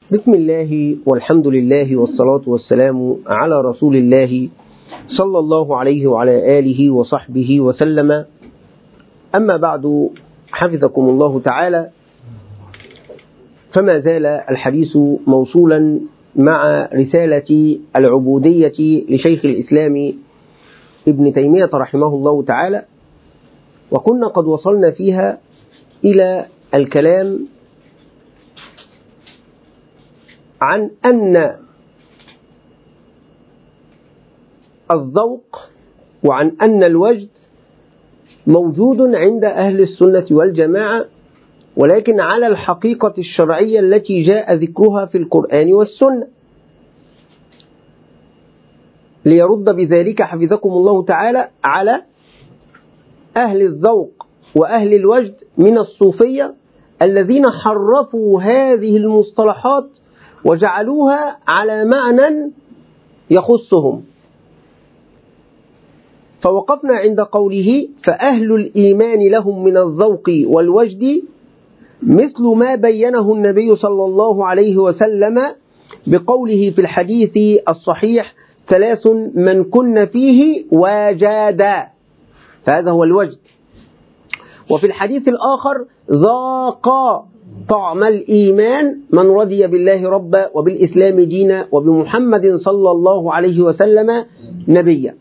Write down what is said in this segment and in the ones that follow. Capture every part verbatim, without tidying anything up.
بسم الله والحمد لله والصلاة والسلام على رسول الله صلى الله عليه وعلى آله وصحبه وسلم. أما بعد، حفظكم الله تعالى، فما زال الحديث موصولا مع رسالة العبودية لشيخ الإسلام ابن تيمية رحمه الله تعالى، وكنا قد وصلنا فيها إلى الكلام عن أن الذوق وعن أن الوجد موجود عند أهل السنة والجماعة، ولكن على الحقيقة الشرعية التي جاء ذكرها في القرآن والسنة، ليرد بذلك حفظكم الله تعالى على أهل الذوق وأهل الوجد من الصوفية الذين حرفوا هذه المصطلحات وجعلوها على معنى يخصهم. فوقفنا عند قوله: فأهل الإيمان لهم من الذوق والوجد مثل ما بينه النبي صلى الله عليه وسلم بقوله في الحديث الصحيح: ثلاث من كن فيه وجد، فهذا هو الوجد. وفي الحديث الآخر: ذاق طعم الإيمان من رضي بالله ربا وبالإسلام دينا وبمحمد صلى الله عليه وسلم نبيا.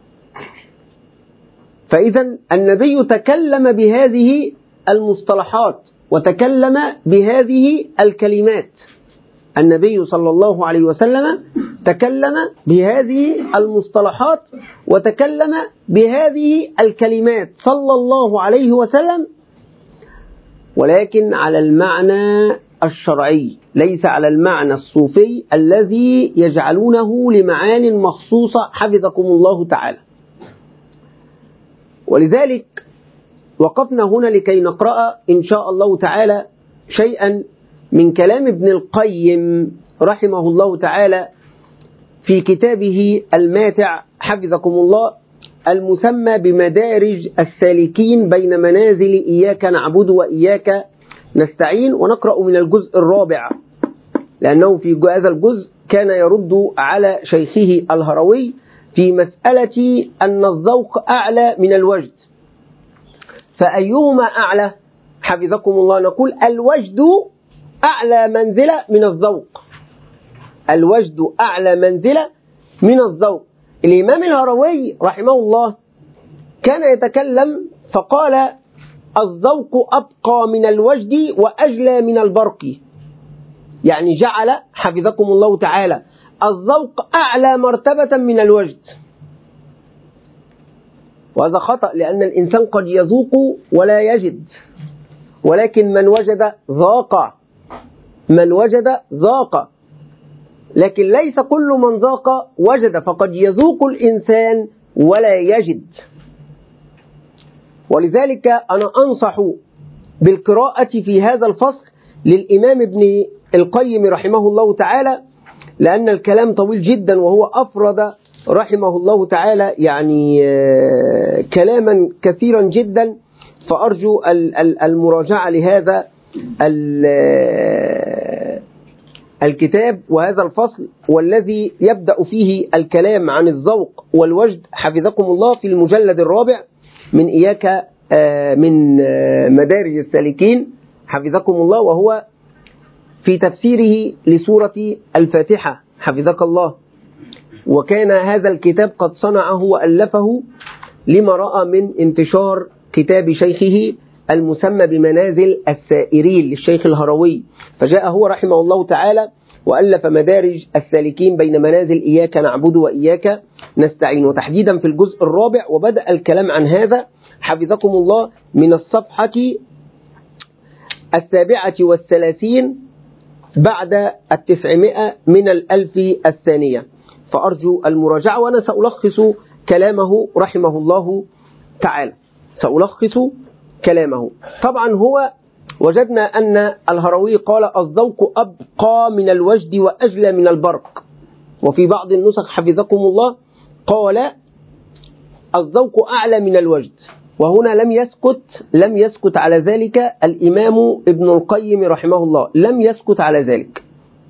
فإذا النبي تكلم بهذه المصطلحات وتكلم بهذه الكلمات. النبي صلى الله عليه وسلم تكلم بهذه المصطلحات وتكلم بهذه الكلمات صلى الله عليه وسلم، ولكن على المعنى الشرعي، ليس على المعنى الصوفي الذي يجعلونه لمعان مخصوصة حفظكم الله تعالى. ولذلك وقفنا هنا لكي نقرأ إن شاء الله تعالى شيئا من كلام ابن القيم رحمه الله تعالى في كتابه الماتع حفظكم الله، المسمى بمدارج السالكين بين منازل إياك نعبد وإياك نستعين. ونقرأ من الجزء الرابع، لأنه في هذا الجزء كان يرد على شيخه الهروي في مسألة أن الذوق أعلى من الوجد. فأيهما أعلى حفظكم الله؟ نقول الوجد أعلى منزلة من الذوق. الوجد أعلى منزلة من الذوق. الإمام الهروي رحمه الله كان يتكلم فقال: الذوق أبقى من الوجد وأجلى من البرق. يعني جعل حفظكم الله تعالى الذوق أعلى مرتبة من الوجد، وهذا خطأ، لأن الإنسان قد يذوق ولا يجد، ولكن من وجد ذاق، من وجد ذاق، لكن ليس كل من ذاق وجد، فقد يذوق الإنسان ولا يجد. ولذلك أنا أنصح بالقراءة في هذا الفصل للإمام ابن القيم رحمه الله تعالى، لأن الكلام طويل جدا، وهو أفرد رحمه الله تعالى يعني كلاما كثيرا جدا، فأرجو المراجعة لهذا الكتاب وهذا الفصل، والذي يبدأ فيه الكلام عن الذوق والوجد حفظكم الله في المجلد الرابع من إياك من مدارج السالكين حفظكم الله، وهو في تفسيره لسورة الفاتحة حفظك الله. وكان هذا الكتاب قد صنعه وألفه لما رأى من انتشار كتاب شيخه المسمى بمنازل السائرين للشيخ الهروي، فجاء هو رحمه الله تعالى وألف مدارج السالكين بين منازل إياك نعبد وإياك نستعين، وتحديدا في الجزء الرابع. وبدأ الكلام عن هذا حفظكم الله من الصفحة السابعة والثلاثين بعد التسعمائة من الألف الثانية، فأرجو المراجعة. وأنا سألخص كلامه رحمه الله تعالى، سألخص كلامه. طبعا هو وجدنا أن الهروي قال: الذوق أبقى من الوجد وأجلى من البرق. وفي بعض النسخ حفظكم الله قال: الذوق أعلى من الوجد. وهنا لم يسكت لم يسكت على ذلك الإمام ابن القيم رحمه الله، لم يسكت على ذلك،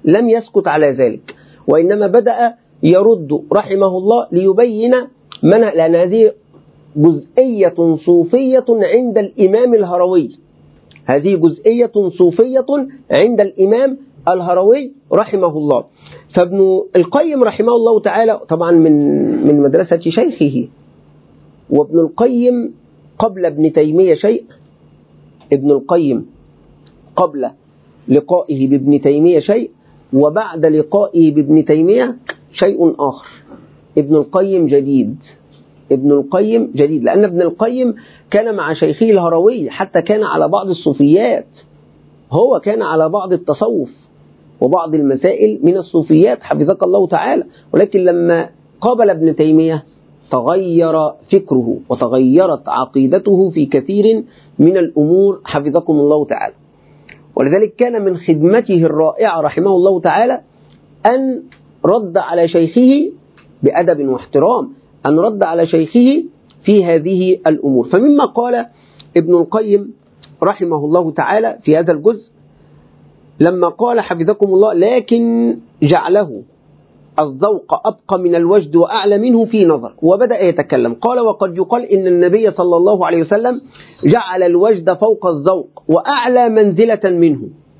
لم يسكت على ذلك، وإنما بدأ يرد رحمه الله ليبين من، لأن هذه جزئية صوفية عند الإمام الهروي، هذه جزئية صوفية عند الإمام الهروي رحمه الله. فابن القيم رحمه الله تعالى طبعا من من مدرسة شيخه، وابن القيم قبل ابن تيمية شيء، ابن القيم قبل لقائه بابن تيمية شيء، وبعد لقائه بابن تيمية شيء آخر. ابن القيم جديد، ابن القيم جديد، لأن ابن القيم كان مع شيخه الهروي، حتى كان على بعض الصوفيات، هو كان على بعض التصوف وبعض المسائل من الصوفيات حفظك الله تعالى، ولكن لما قابل ابن تيمية تغير فكره وتغيرت عقيدته في كثير من الأمور حفظكم الله تعالى. ولذلك كان من خدمته الرائعة رحمه الله تعالى أن رد على شيخه بأدب واحترام، أن رد على شيخه في هذه الأمور. فمما قال ابن القيم رحمه الله تعالى في هذا الجزء لما قال حفظكم الله: لكن جعله الذوق أبقى من الوجد وأعلى منه في نظر، وبدأ يتكلم. قال: وقد يقال إن النبي صلى الله عليه وسلم جعل الوجد فوق الذوق وأعلى منزلة منه،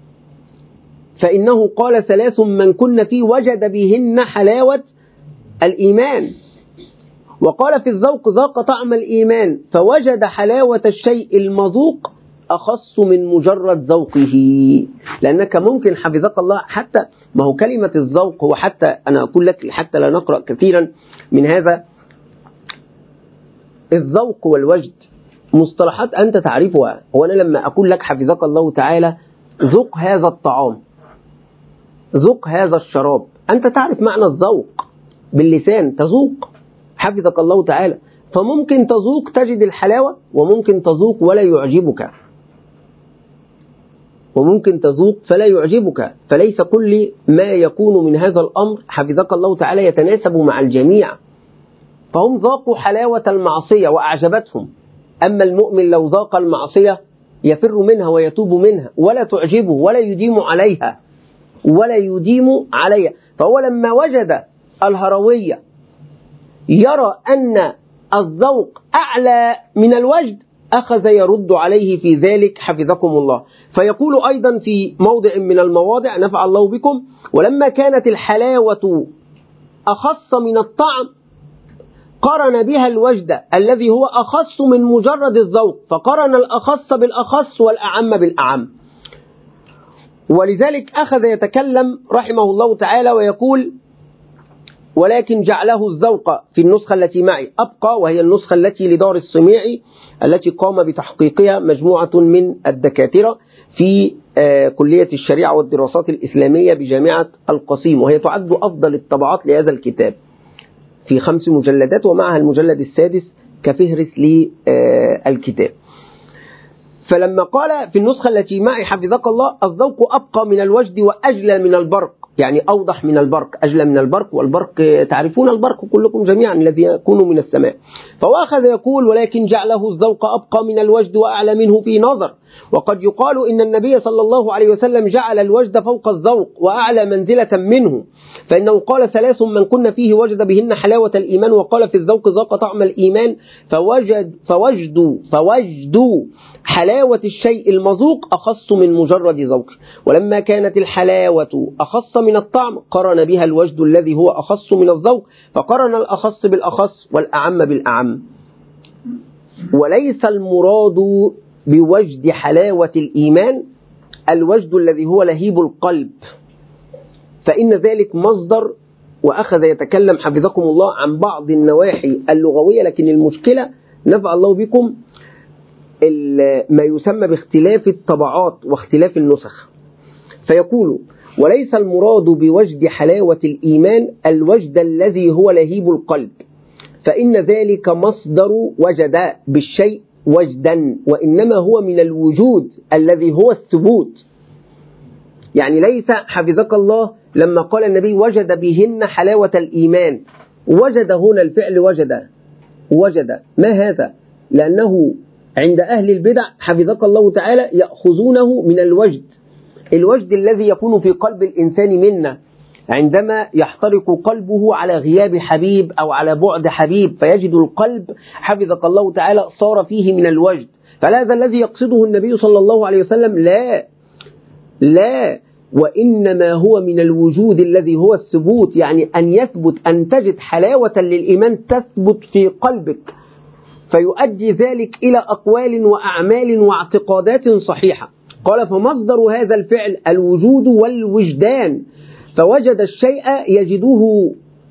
فإنه قال: ثلاث من كن فيه وجد بهن حلاوة الإيمان. وقال في الذوق: ذاق طعم الإيمان، فوجد حلاوة الشيء المذوق أخص من مجرد ذوقه. لأنك ممكن حفظك الله، حتى ما هو كلمة الذوق هو، حتى أنا أقول لك حتى لا نقرأ كثيرا من هذا، الذوق والوجد مصطلحات أنت تعرفها. وأنا لما أقول لك حفظك الله تعالى ذوق هذا الطعام، ذوق هذا الشراب، أنت تعرف معنى الذوق باللسان، تذوق حفظك الله تعالى. فممكن تذوق تجد الحلاوة، وممكن تذوق ولا يعجبك، وممكن تذوق فلا يعجبك. فليس كل ما يكون من هذا الأمر حفظك الله تعالى يتناسب مع الجميع. فهم ذاقوا حلاوة المعصية وأعجبتهم، أما المؤمن لو ذاق المعصية يفر منها ويتوب منها ولا تعجبه ولا يديم عليها ولا يديم عليها. فهو لما وجد الهروية يرى أن الذوق أعلى من الوجد أخذ يرد عليه في ذلك حفظكم الله. فيقول أيضا في موضع من المواضع نفع الله بكم: ولما كانت الحلاوة أخص من الطعم قرن بها الوجد الذي هو أخص من مجرد الذوق، فقرن الأخص بالأخص والأعم بالأعم. ولذلك أخذ يتكلم رحمه الله تعالى ويقول: ولكن جعله الذوق في النسخة التي معي أبقى، وهي النسخة التي لدار الصميعي التي قام بتحقيقها مجموعة من الدكاترة في كلية الشريعة والدراسات الإسلامية بجامعة القصيم، وهي تعد أفضل الطبعات لهذا الكتاب في خمس مجلدات، ومعها المجلد السادس كفهرس للكتاب. فلما قال في النسخة التي معي حفظك الله: الذوق أبقى من الوجد وأجلى من البرق، يعني أوضح من البرق، أجلى من البرق، والبرق تعرفون البرق كلكم جميعا الذي يكون من السماء. فهو أخذ يقول: ولكن جعله الذوق أبقى من الوجد وأعلى منه في نظر. وقد يقال إن النبي صلى الله عليه وسلم جعل الوجد فوق الذوق وأعلى منزلة منه، فإنه قال: ثلاث من كن فيه وجد بهن حلاوة الإيمان. وقال في الذوق: ذاق طعم الإيمان، فوجد فوجدوا فوجدوا حلاوة الشيء المذوق أخص من مجرد ذوق. ولما كانت الحلاوة أخص من الطعم قرن بها الوجد الذي هو أخص من الذوق، فقرن الأخص بالأخص والأعم بالأعم. وليس المراد بوجد حلاوة الإيمان الوجد الذي هو لهيب القلب، فإن ذلك مصدر. وأخذ يتكلم حفظكم الله عن بعض النواحي اللغوية، لكن المشكلة نفع الله بكم ما يسمى باختلاف الطبعات واختلاف النسخ. فيقول: وليس المراد بوجد حلاوة الإيمان الوجد الذي هو لهيب القلب، فإن ذلك مصدر وجد بالشيء وجدا، وإنما هو من الوجود الذي هو الثبوت. يعني ليس حفظك الله لما قال النبي: وجد بهن حلاوة الإيمان، وجد هنا الفعل وجد، وجد ما هذا؟ لأنه عند أهل البدع حفظك الله تعالى يأخذونه من الوجد، الوجد الذي يكون في قلب الإنسان منا عندما يحترق قلبه على غياب حبيب أو على بعد حبيب، فيجد القلب حفظك الله تعالى صار فيه من الوجد. فهذا الذي يقصده النبي صلى الله عليه وسلم؟ لا لا، وإنما هو من الوجود الذي هو الثبوت، يعني أن يثبت، أن تجد حلاوة للإيمان تثبت في قلبك، فيؤدي ذلك إلى أقوال وأعمال واعتقادات صحيحة. قال فمصدر هذا الفعل الوجود والوجدان، فوجد الشيء يجده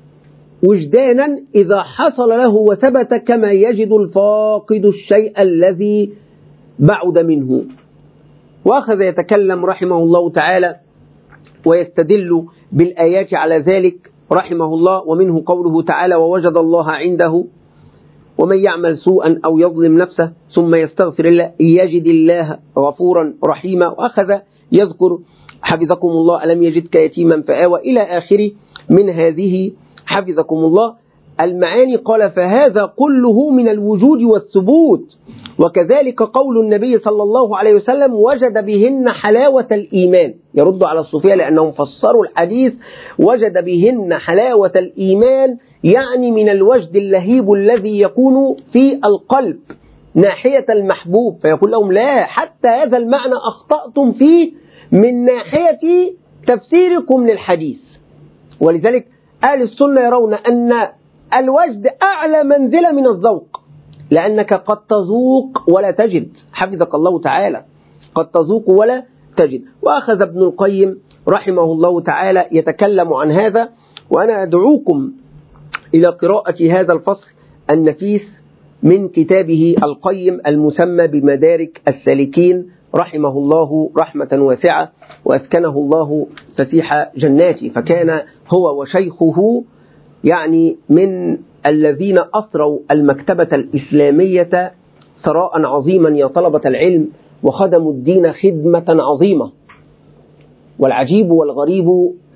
وجدانا إذا حصل له وثبت، كما يجد الفاقد الشيء الذي بعد منه. وأخذ يتكلم رحمه الله تعالى ويستدل بالآيات على ذلك رحمه الله، ومنه قوله تعالى ووجد الله عنده ومن يعمل سوءا أو يظلم نفسه ثم يستغفر الله يجد الله غفورا رحيما. وأخذ يذكر حفظكم الله ألم يجدك يتيما فآوى إلى آخر من هذه حفظكم الله المعاني. قال فهذا كله من الوجود والثبوت. وكذلك قول النبي صلى الله عليه وسلم وجد بهن حلاوة الإيمان، يرد على الصوفية لأنهم فسروا الحديث وجد بهن حلاوة الإيمان، يعني من الوجد اللهيب الذي يكون في القلب ناحية المحبوب. فيقول لهم لا، حتى هذا المعنى أخطأتم فيه من ناحية تفسيركم للحديث. ولذلك أهل السنة يرون أن الوجد أعلى منزلة من الذوق، لأنك قد تذوق ولا تجد، حفظك الله تعالى، قد تذوق ولا تجد. وأخذ ابن القيم رحمه الله تعالى يتكلم عن هذا، وأنا أدعوكم إلى قراءة هذا الفصل النفيس من كتابه القيم المسمى بمدارك السالكين رحمه الله رحمة واسعة، وأسكنه الله فسيح جناته. فكان هو وشيخه يعني من الذين أسروا المكتبة الإسلامية ثراء عظيما يا طلبة العلم، وخدموا الدين خدمة عظيمة. والعجيب والغريب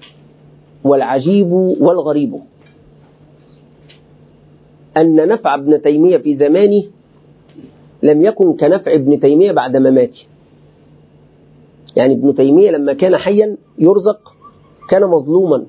والعجيب والغريب أن نفع ابن تيمية في زمانه لم يكن كنفع ابن تيمية بعد مماته. يعني ابن تيمية لما كان حيا يرزق كان مظلوما،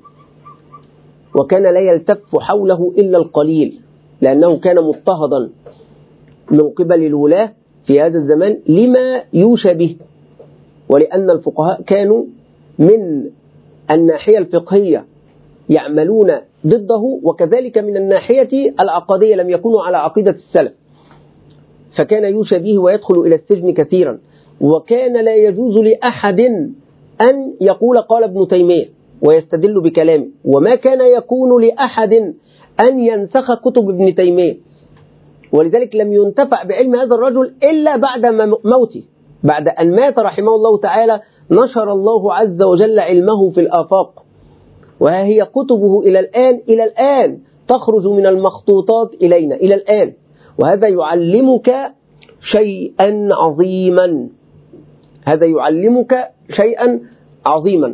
وكان لا يلتف حوله إلا القليل، لأنه كان مضطهدا من قبل الولاة في هذا الزمان لما يوشى به، ولأن الفقهاء كانوا من الناحية الفقهية يعملون ضده، وكذلك من الناحية العقدية لم يكونوا على عقيدة السلف، فكان يوشى به ويدخل إلى السجن كثيرا. وكان لا يجوز لأحد أن يقول قال ابن تيمية ويستدل بكلامه، وما كان يكون لأحد أن ينسخ كتب ابن تيمية. ولذلك لم ينتفع بعلم هذا الرجل إلا بعد موته، بعد أن مات رحمه الله تعالى نشر الله عز وجل علمه في الآفاق، وها هي كتبه إلى الآن إلى الآن تخرج من المخطوطات إلينا إلى الآن. وهذا يعلمك شيئا عظيما، هذا يعلمك شيئا عظيما.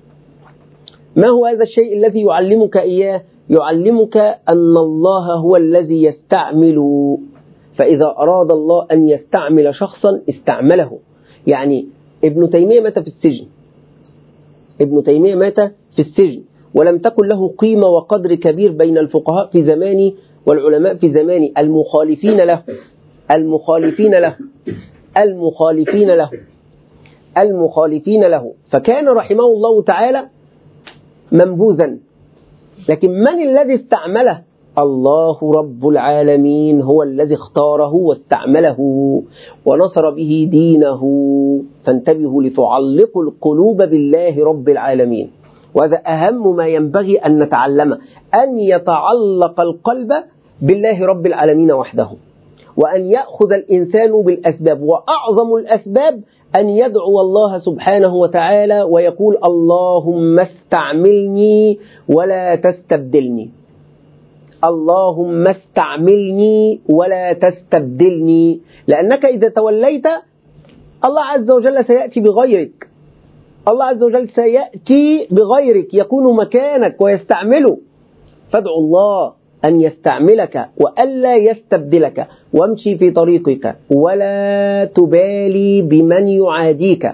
ما هو هذا الشيء الذي يعلمك إياه؟ يعلمك أن الله هو الذي يستعمل، فإذا أراد الله أن يستعمل شخصا استعمله. يعني ابن تيمية مات في السجن، ابن تيمية مات في السجن ولم تكن له قيمة وقدر كبير بين الفقهاء في زمانه والعلماء في زمانه المخالفين له المخالفين له المخالفين له المخالفين له فكان رحمه الله تعالى منبوذا. لكن من الذي استعمله؟ الله رب العالمين هو الذي اختاره واستعمله ونصر به دينه. فانتبهوا لتعلقوا القلوب بالله رب العالمين، وهذا أهم ما ينبغي أن نتعلمه، أن يتعلق القلب بالله رب العالمين وحده، وأن يأخذ الإنسان بالأسباب، وأعظم الأسباب أن يدعو الله سبحانه وتعالى ويقول اللهم استعملني ولا تستبدلني، اللهم استعملني ولا تستبدلني، لأنك إذا توليت الله عز وجل سيأتي بغيرك، الله عز وجل سيأتي بغيرك يكون مكانك ويستعمله. فادعو الله أن يستعملك وألا يستبدلك، وامشي في طريقك ولا تبالي بمن يعاديك،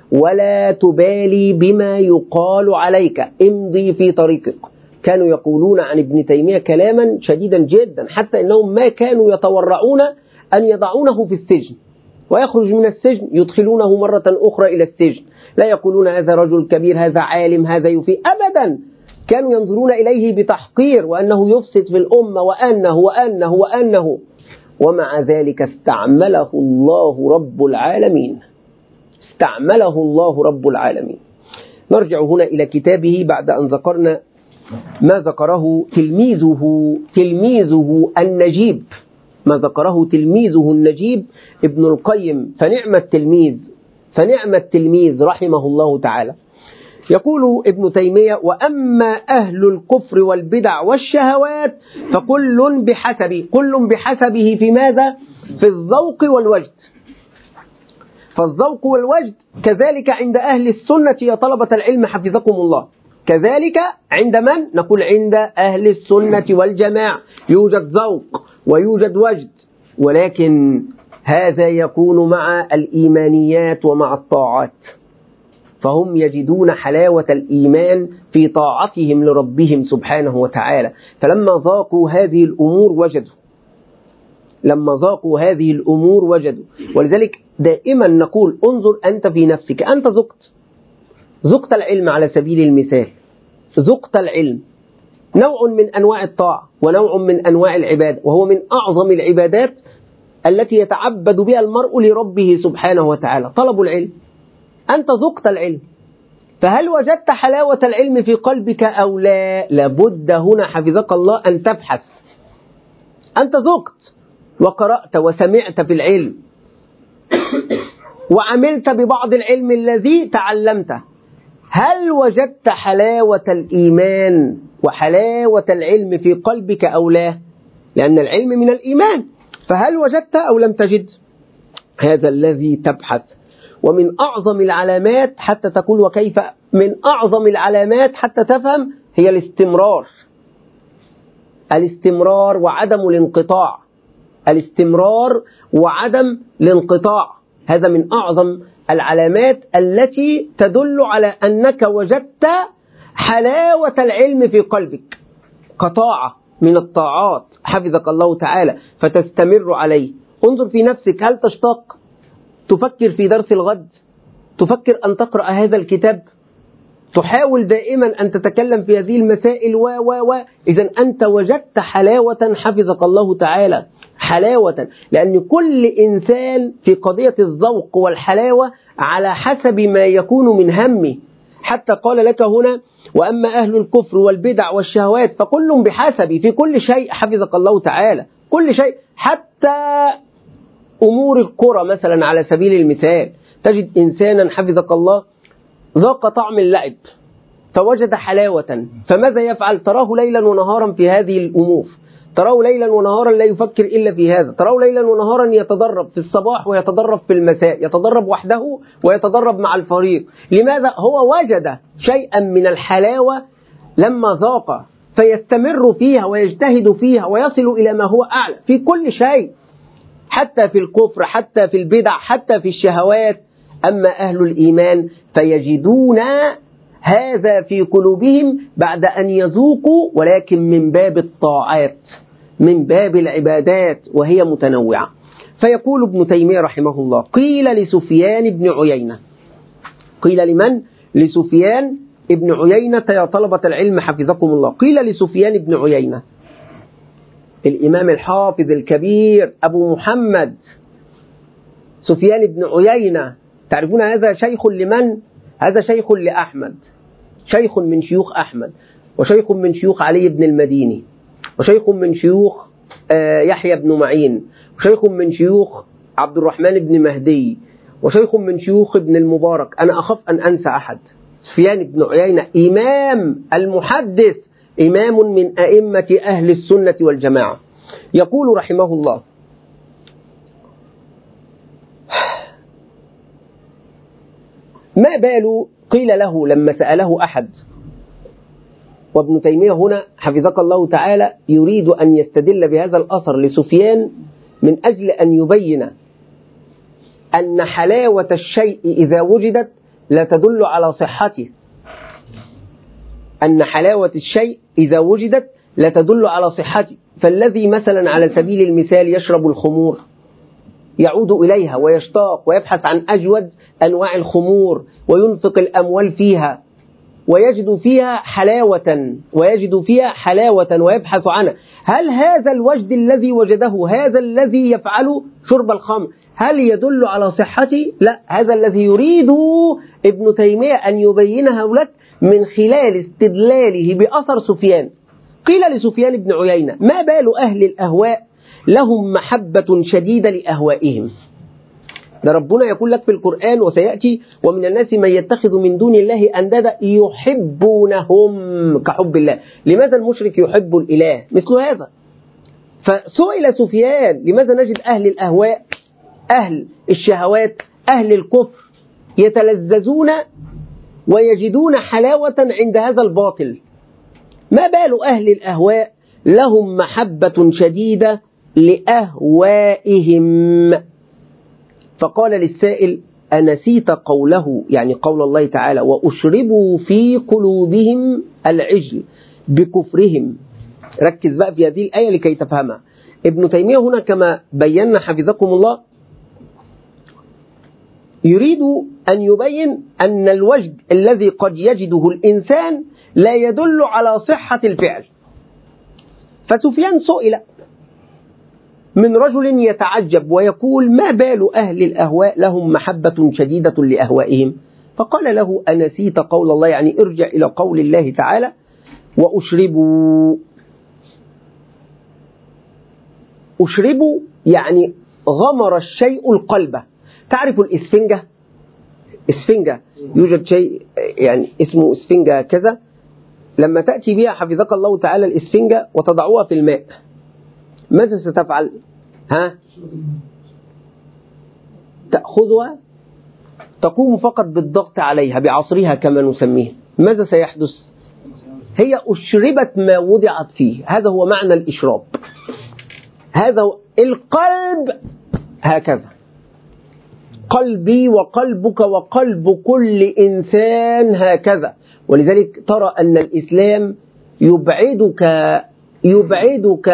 ولا تبالي بما يقال عليك، امضي في طريقك. كانوا يقولون عن ابن تيمية كلاما شديدا جدا، حتى إنهم ما كانوا يتورعون أن يضعونه في السجن، ويخرج من السجن يدخلونه مرة أخرى إلى السجن. لا يقولون هذا رجل كبير، هذا عالم، هذا يفيد، أبدا. كانوا ينظرون إليه بتحقير، وأنه يفسد في الأمة، وأنه وأنه وأنه ومع ذلك استعمله الله رب العالمين، استعمله الله رب العالمين. نرجع هنا إلى كتابه بعد أن ذكرنا ما ذكره تلميذه تلميذه النجيب ما ذكره تلميذه النجيب ابن القيم، فنعم التلميذ فنعم التلميذ رحمه الله تعالى. يقول ابن تيمية: وأما أهل الكفر والبدع والشهوات فكل بحسب كل بحسبه في ماذا؟ في الذوق والوجد. فالذوق والوجد كذلك عند أهل السنة يا طلبة العلم حفظكم الله، كذلك عند من؟ نقول عند أهل السنة والجماعة يوجد ذوق ويوجد وجد، ولكن هذا يكون مع الإيمانيات ومع الطاعات، فهم يجدون حلاوة الإيمان في طاعتهم لربهم سبحانه وتعالى. فلما ذاقوا هذه الأمور وجدوا لما ذاقوا هذه الأمور وجدوا ولذلك دائما نقول: انظر أنت في نفسك، أنت ذقت ذقت العلم على سبيل المثال، ذقت العلم، نوع من أنواع الطاعة ونوع من أنواع العبادة، وهو من أعظم العبادات التي يتعبد بها المرء لربه سبحانه وتعالى، طلب العلم. أنت ذقت العلم، فهل وجدت حلاوة العلم في قلبك أو لا؟ لابد هنا حفظك الله أن تبحث. أنت ذقت وقرأت وسمعت في العلم وعملت ببعض العلم الذي تعلمته، هل وجدت حلاوة الإيمان وحلاوة العلم في قلبك أو لا؟ لأن العلم من الإيمان، فهل وجدت أو لم تجد؟ هذا الذي تبحث. ومن أعظم العلامات حتى تقول وكيف، من أعظم العلامات حتى تفهم هي الاستمرار الاستمرار وعدم الانقطاع الاستمرار وعدم الانقطاع هذا من أعظم العلامات التي تدل على أنك وجدت حلاوة العلم في قلبك كطاعة من الطاعات حفظك الله تعالى، فتستمر عليه. انظر في نفسك، هل تشتاق تفكر في درس الغد؟ تفكر أن تقرأ هذا الكتاب؟ تحاول دائما أن تتكلم في هذه المسائل و و و إذن أنت وجدت حلاوة حفظك الله تعالى، حلاوة، لأن كل إنسان في قضية الذوق والحلاوة على حسب ما يكون من همه. حتى قال لك هنا: وأما أهل الكفر والبدع والشهوات فكل بحسب، في كل شيء حفظك الله تعالى، كل شيء، حتى أمور الكرة مثلا على سبيل المثال، تجد إنسانا حفظك الله ذاق طعم اللعب فوجد حلاوة، فماذا يفعل؟ تراه ليلا ونهارا في هذه الأمور، تراه ليلا ونهارا لا يفكر إلا في هذا، تراه ليلا ونهارا يتدرب في الصباح ويتدرب في المساء، يتدرب وحده ويتدرب مع الفريق. لماذا؟ هو وجد شيئا من الحلاوة لما ذاق، فيستمر فيها ويجتهد فيها ويصل إلى ما هو أعلى في كل شيء، حتى في الكفر، حتى في البدع، حتى في الشهوات. أما أهل الإيمان فيجدون هذا في قلوبهم بعد أن يذوقوا، ولكن من باب الطاعات، من باب العبادات، وهي متنوعة. فيقول ابن تيمية رحمه الله: قيل لسفيان بن عيينة، قيل لمن؟ لسفيان ابن عيينة يا طلبة العلم حفظكم الله. قيل لسفيان بن عيينة، الإمام الحافظ الكبير أبو محمد سفيان بن عيينة، تعرفون هذا شيخ لمن؟ هذا شيخ لأحمد، شيخ من شيوخ أحمد، وشيخ من شيوخ علي بن المديني، وشيخ من شيوخ يحيى بن معين، وشيخ من شيوخ عبد الرحمن بن مهدي، وشيخ من شيوخ ابن المبارك. أنا أخاف أن أنسى أحد. سفيان بن عيينة إمام المحدث، إمام من أئمة أهل السنة والجماعة. يقول رحمه الله: ما بال، قيل له لما سأله أحد، وابن تيمية هنا حفظك الله تعالى يريد أن يستدل بهذا الأثر لسفيان من أجل أن يبين أن حلاوة الشيء إذا وجدت لا تدل على صحته، أن حلاوة الشيء إذا وجدت لا تدل على صحته. فالذي مثلا على سبيل المثال يشرب الخمور يعود إليها ويشتاق ويبحث عن أجود أنواع الخمور وينفق الأموال فيها ويجد فيها حلاوة ويجد فيها حلاوة ويبحث عنها. هل هذا الوجد الذي وجده، هذا الذي يفعل شرب الخمر، هل يدل على صحته؟ لا، هذا الذي يريد ابن تيمية أن يبينه لك من خلال استدلاله بأثر سفيان. قيل لسفيان بن عيينة: ما بال أهل الأهواء لهم محبة شديدة لأهوائهم؟ ده ربنا يقول لك في القرآن وسيأتي: ومن الناس من يتخذ من دون الله أندادا يحبونهم كحب الله. لماذا المشرك يحب الإله؟ مثل هذا. فسئل سفيان: لماذا نجد أهل الأهواء، أهل الشهوات، أهل الكفر يتلذذون ويجدون حلاوة عند هذا الباطل؟ ما بال أهل الأهواء لهم محبة شديدة لأهوائهم؟ فقال للسائل: أنسيت قوله، يعني قول الله تعالى: وأشربوا في قلوبهم العجل بكفرهم. ركز بقى في هذه الآية لكي تفهمها. ابن تيمية هنا كما بينا حفظكم الله يريد أن يبين أن الوجد الذي قد يجده الإنسان لا يدل على صحة الفعل. فسفيان سئل من رجل يتعجب ويقول: ما بال أهل الأهواء لهم محبة شديدة لأهوائهم؟ فقال له: أنسيت قول الله، يعني ارجع إلى قول الله تعالى: وأشربوا. أشربوا يعني غمر الشيء القلب. تعرف الإسفنجة؟ إسفنجة يوجد شيء يعني اسمه إسفنجة كذا، لما تأتي بها حفظك الله تعالى الإسفنجة وتضعوها في الماء، ماذا ستفعل؟ ها؟ تأخذها، تقوم فقط بالضغط عليها بعصرها كما نسميه. ماذا سيحدث؟ هي أشربت ما وضعت فيه. هذا هو معنى الإشراب. هذا هو القلب. هكذا قلبي وقلبك وقلب كل إنسان هكذا. ولذلك ترى أن الإسلام يبعدك يبعدك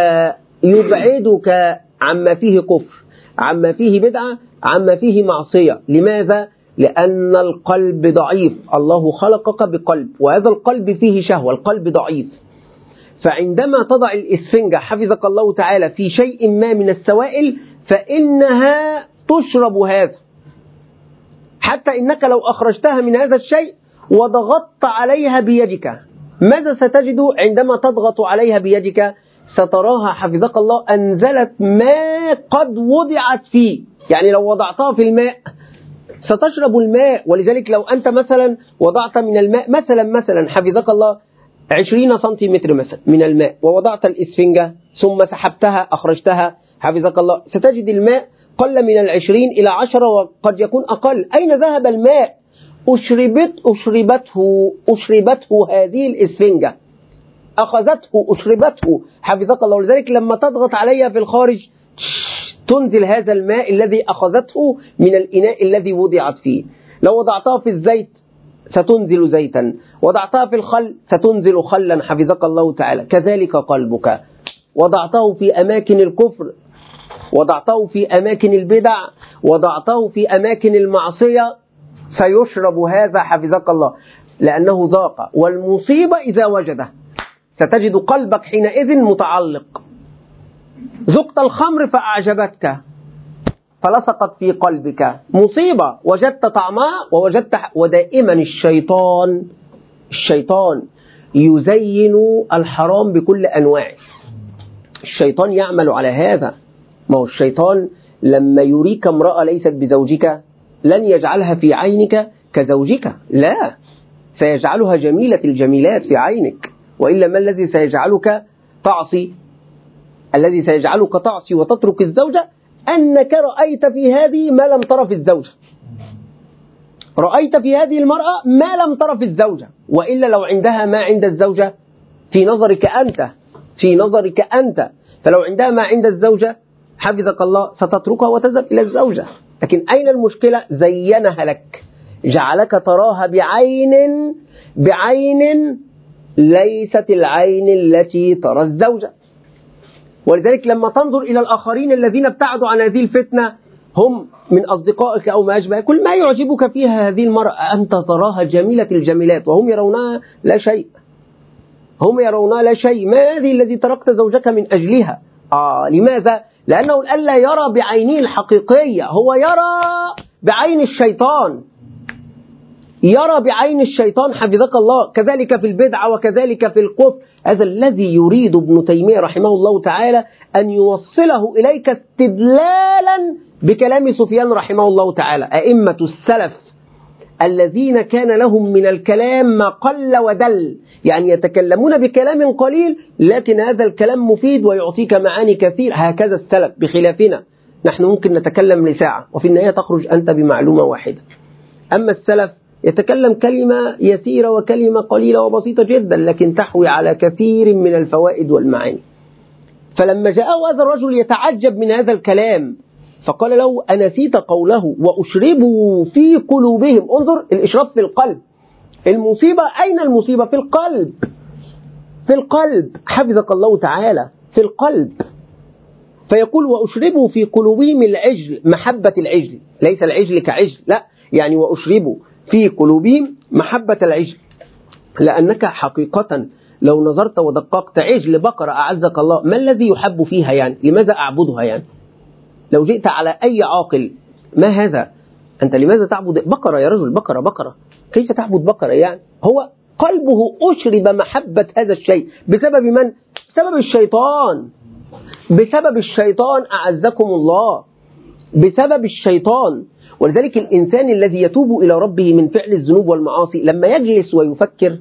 يبعدك عما فيه كفر، عما فيه بدعة، عما فيه معصية. لماذا؟ لأن القلب ضعيف. الله خلقك بقلب، وهذا القلب فيه شهوة، القلب ضعيف. فعندما تضع الإسفنجة حفظك الله تعالى في شيء ما من السوائل فإنها تشرب هذا، حتى إنك لو أخرجتها من هذا الشيء وضغطت عليها بيدك، ماذا ستجد عندما تضغط عليها بيدك؟ ستراها حفظك الله أنزلت ما قد وضعت فيه. يعني لو وضعتها في الماء ستشرب الماء. ولذلك لو أنت مثلا وضعت من الماء مثلا مثلا حفظك الله عشرين سنتيمتر مثلا من الماء، ووضعت الإسفنجة ثم سحبتها أخرجتها حفظك الله، ستجد الماء قل من العشرين إلى عشرة وقد يكون أقل. أين ذهب الماء؟ أشربت أشربته أشربته هذه الإسفنجة، أخذته أشربته حفظك الله. ولذلك لما تضغط عليها في الخارج تنزل هذا الماء الذي أخذته من الإناء الذي وضعت فيه. لو وضعتها في الزيت ستنزل زيتا، وضعتها في الخل ستنزل خلا حفظك الله تعالى. كذلك قلبك، وضعته في أماكن الكفر، وضعته في أماكن البدع، وضعته في أماكن المعصية، سيشرب هذا حفظك الله لأنه ذاق. والمصيبة إذا وجده ستجد قلبك حينئذ متعلق. ذقت الخمر فأعجبتك فلصقت في قلبك، مصيبة، وجدت طعمها ووجدت. ودائما الشيطان الشيطان يزين الحرام بكل أنواعه. الشيطان يعمل على هذا. ما هو الشيطان لما يريك امرأة ليست بزوجك لن يجعلها في عينك كزوجك، لا، سيجعلها جميلة الجميلات في عينك. وإلا ما الذي سيجعلك تعصي؟ الذي سيجعلك تعصي وتترك الزوجة أنك رأيت في هذه ما لم ترى في الزوجة، رأيت في هذه المرأة ما لم ترى في الزوجة. وإلا لو عندها ما عند الزوجة في نظرك أنت في نظرك أنت فلو عندها ما عند الزوجة حفظك الله ستتركها وتذهب إلى الزوجة. لكن أين المشكلة؟ زينها لك. جعلك تراها بعين بعين ليست العين التي ترى الزوجة. ولذلك لما تنظر إلى الآخرين الذين ابتعدوا عن هذه الفتنة هم من أصدقائك أو ما أشبه، كل ما يعجبك فيها هذه المرأة أنت تراها جميلة الجميلات وهم يرونها لا شيء، هم يرونها لا شيء. ما هذه الذي تركت زوجك من أجلها؟ آه لماذا؟ لأنه الآن لا يرى بعينه الحقيقية، هو يرى بعين الشيطان، يرى بعين الشيطان حفظك الله. كذلك في البدعة وكذلك في الكفر. هذا الذي يريد ابن تيمية رحمه الله تعالى أن يوصله إليك استدلالا بكلام سفيان رحمه الله تعالى. أئمة السلف الذين كان لهم من الكلام ما قل ودل، يعني يتكلمون بكلام قليل لكن هذا الكلام مفيد ويعطيك معاني كثير. هكذا السلف، بخلافنا نحن ممكن نتكلم لساعة وفي النهاية تخرج أنت بمعلومة واحدة. أما السلف يتكلم كلمة يسيرة وكلمة قليلة وبسيطة جدا لكن تحوي على كثير من الفوائد والمعاني. فلما جاءه هذا الرجل يتعجب من هذا الكلام فقال له أنسيت قوله وأشربوا في قلوبهم. انظر الإشراب في القلب. المصيبة أين المصيبة؟ في القلب، في القلب حفظك الله تعالى، في القلب. فيقول وأشربوا في قلوبهم العجل، محبة العجل، ليس العجل كعجل، لا، يعني وأشربوا في قلوبهم محبة العجل. لأنك حقيقة لو نظرت ودققت عجل بقرة أعزك الله، ما الذي يحب فيها يعني؟ لماذا أعبدها يعني؟ لو جئت على أي عاقل ما هذا؟ أنت لماذا تعبد بقرة يا رجل؟ بقرة بقرة كيف تعبد بقرة يعني؟ هو قلبه أشرب محبة هذا الشيء بسبب من؟ بسبب الشيطان، بسبب الشيطان أعزكم الله، بسبب الشيطان. ولذلك الإنسان الذي يتوب إلى ربه من فعل الذنوب والمعاصي لما يجلس ويفكر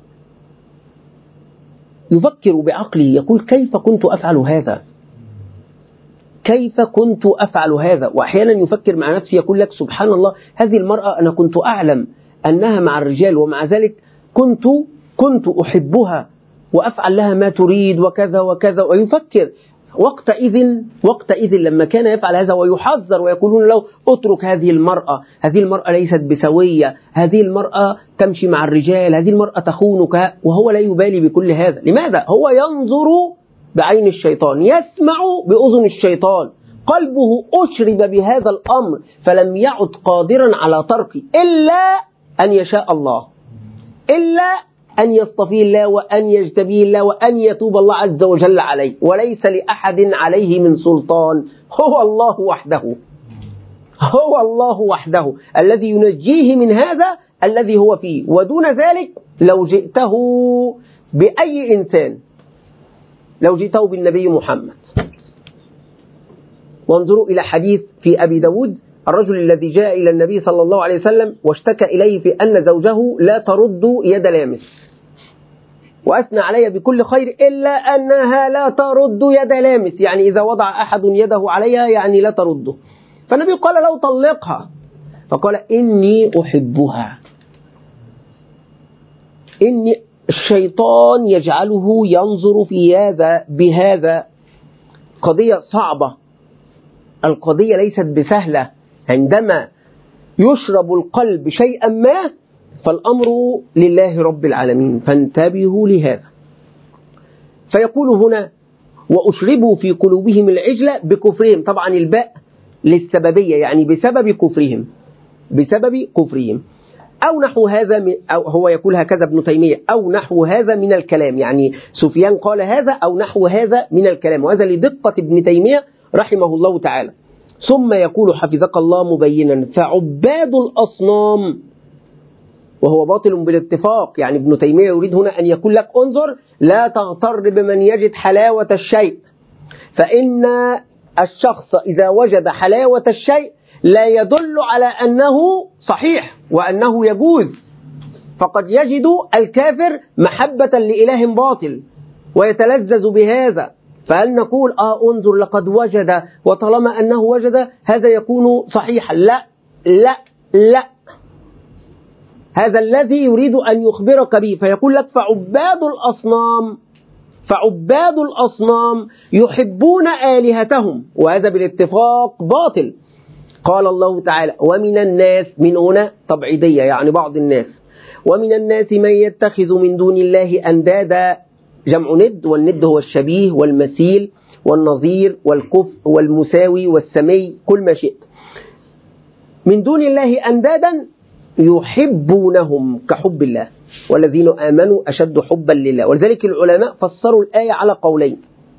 يفكر بعقله يقول كيف كنت أفعل هذا؟ كيف كنت أفعل هذا؟ وأحيانا يفكر مع نفسه يقول لك سبحان الله هذه المرأة أنا كنت أعلم أنها مع الرجال ومع ذلك كنت كنت أحبها وأفعل لها ما تريد وكذا وكذا. ويفكر وقتئذ وقتئذ لما كان يفعل هذا ويحذر ويقولون له اترك هذه المرأة، هذه المرأة ليست بسوية، هذه المرأة تمشي مع الرجال، هذه المرأة تخونك، وهو لا يبالي بكل هذا. لماذا؟ هو ينظر بعين الشيطان، يسمع بأذن الشيطان، قلبه أشرب بهذا الأمر فلم يعد قادرا على تركه إلا أن يشاء الله، إلا أن يصطفي الله وأن يجتبي الله وأن يتوب الله عز وجل عليه، وليس لأحد عليه من سلطان. هو الله وحده، هو الله وحده الذي ينجيه من هذا الذي هو فيه. ودون ذلك لو جئته بأي إنسان، لو جئته بالنبي محمد. وانظروا إلى حديث في أبي داود الرجل الذي جاء إلى النبي صلى الله عليه وسلم واشتكى إليه في أن زوجه لا ترد يد لامس، وأثنى علي بكل خير إلا أنها لا ترد يد لامس، يعني إذا وضع أحد يده عليها يعني لا ترده. فالنبي قال له طلقها، فقال إني أحبها. إني الشيطان يجعله ينظر في هذا بهذا. قضية صعبة، القضية ليست بسهلة. عندما يشرب القلب شيئا ما فالأمر لله رب العالمين، فانتبهوا لهذا. فيقول هنا وأشربوا في قلوبهم العجل بكفرهم، طبعا الباء للسببية يعني بسبب كفرهم، بسبب كفرهم. أو نحو هذا، أو هو يقول هكذا ابن تيمية، أو نحو هذا من الكلام، يعني سفيان قال هذا أو نحو هذا من الكلام، وهذا لدقة ابن تيمية رحمه الله تعالى. ثم يقول حفظك الله مبينا فعباد الأصنام، وهو باطل بالاتفاق. يعني ابن تيمية يريد هنا أن يقول لك انظر لا تغتر بمن يجد حلاوة الشيء، فإن الشخص إذا وجد حلاوة الشيء لا يدل على أنه صحيح وأنه يجوز. فقد يجد الكافر محبة لإله باطل ويتلذذ بهذا، فهل نقول آه انظر لقد وجد وطالما أنه وجد هذا يكون صحيحا؟ لا لا لا، هذا الذي يريد أن يخبرك به. فيقول لك فعباد الأصنام، فعباد الأصنام يحبون آلهتهم، وهذا بالاتفاق باطل. قال الله تعالى ومن الناس، من هنا تبعيدية يعني بعض الناس، ومن الناس من يتخذ من دون الله أندادا، جمع ند، والند هو الشبيه والمثيل والنظير والكفء والمساوي والسمي، كل ما شئت، من دون الله أندادا يحبونهم كحب الله والذين آمنوا أشد حبا لله. ولذلك العلماء فسروا الآية على قولين: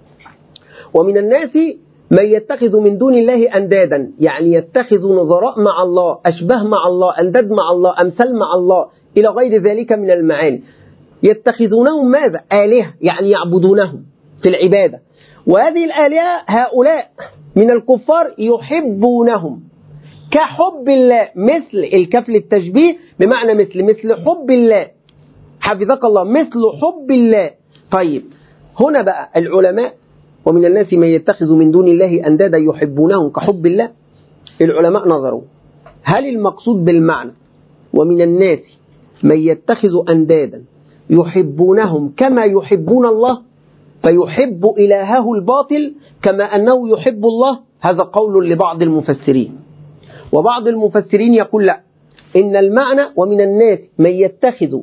ومن الناس من يتخذ من دون الله أندادا، يعني يتخذ نظراء مع الله، أشباه مع الله، أنداد مع الله، أمثال مع الله، إلى غير ذلك من المعاني. يتخذونهم ماذا؟ آلهة، يعني يعبدونهم في العبادة. وهذه الآلهة هؤلاء من الكفار يحبونهم كحب الله، مثل الكف للتشبيه بمعنى مثل مثل حب الله، حفظك الله، مثل حب الله. طيب هنا بقى العلماء ومن الناس من يتخذ من دون الله أندادا يحبونهم كحب الله، العلماء نظروا هل المقصود بالمعنى ومن الناس من يتخذ أندادا يحبونهم كما يحبون الله فيحب إلهه الباطل كما أنه يحب الله؟ هذا قول لبعض المفسرين. وبعض المفسرين يقول لا، إن المعنى ومن الناس من يتخذ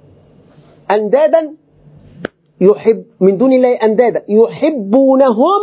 أندادا يحب من دون الله أندادا يحبونهم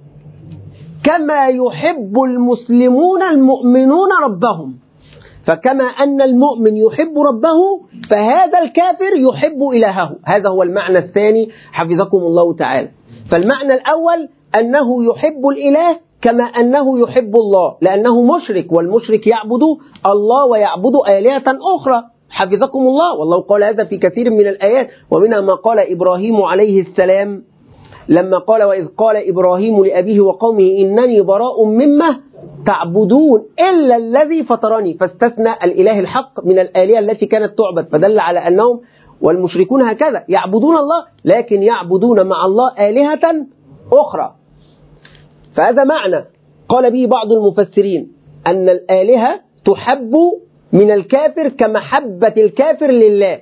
كما يحب المسلمون المؤمنون ربهم، فكما أن المؤمن يحب ربه فهذا الكافر يحب إلهه. هذا هو المعنى الثاني حفظكم الله تعالى. فالمعنى الأول أنه يحب الإله كما أنه يحب الله، لأنه مشرك، والمشرك يعبد الله ويعبد آلهة أخرى حفظكم الله. والله قال هذا في كثير من الآيات، ومنها ما قال إبراهيم عليه السلام لما قال وإذ قال إبراهيم لأبيه وقومه إنني براء مما تعبدون إلا الذي فطرني، فاستثنى الإله الحق من الآلهة التي كانت تعبد، فدل على أنهم والمشركون هكذا يعبدون الله لكن يعبدون مع الله آلهة أخرى. فهذا معنى قال به بعض المفسرين أن الآلهة تحب من الكافر كمحبة الكافر لله.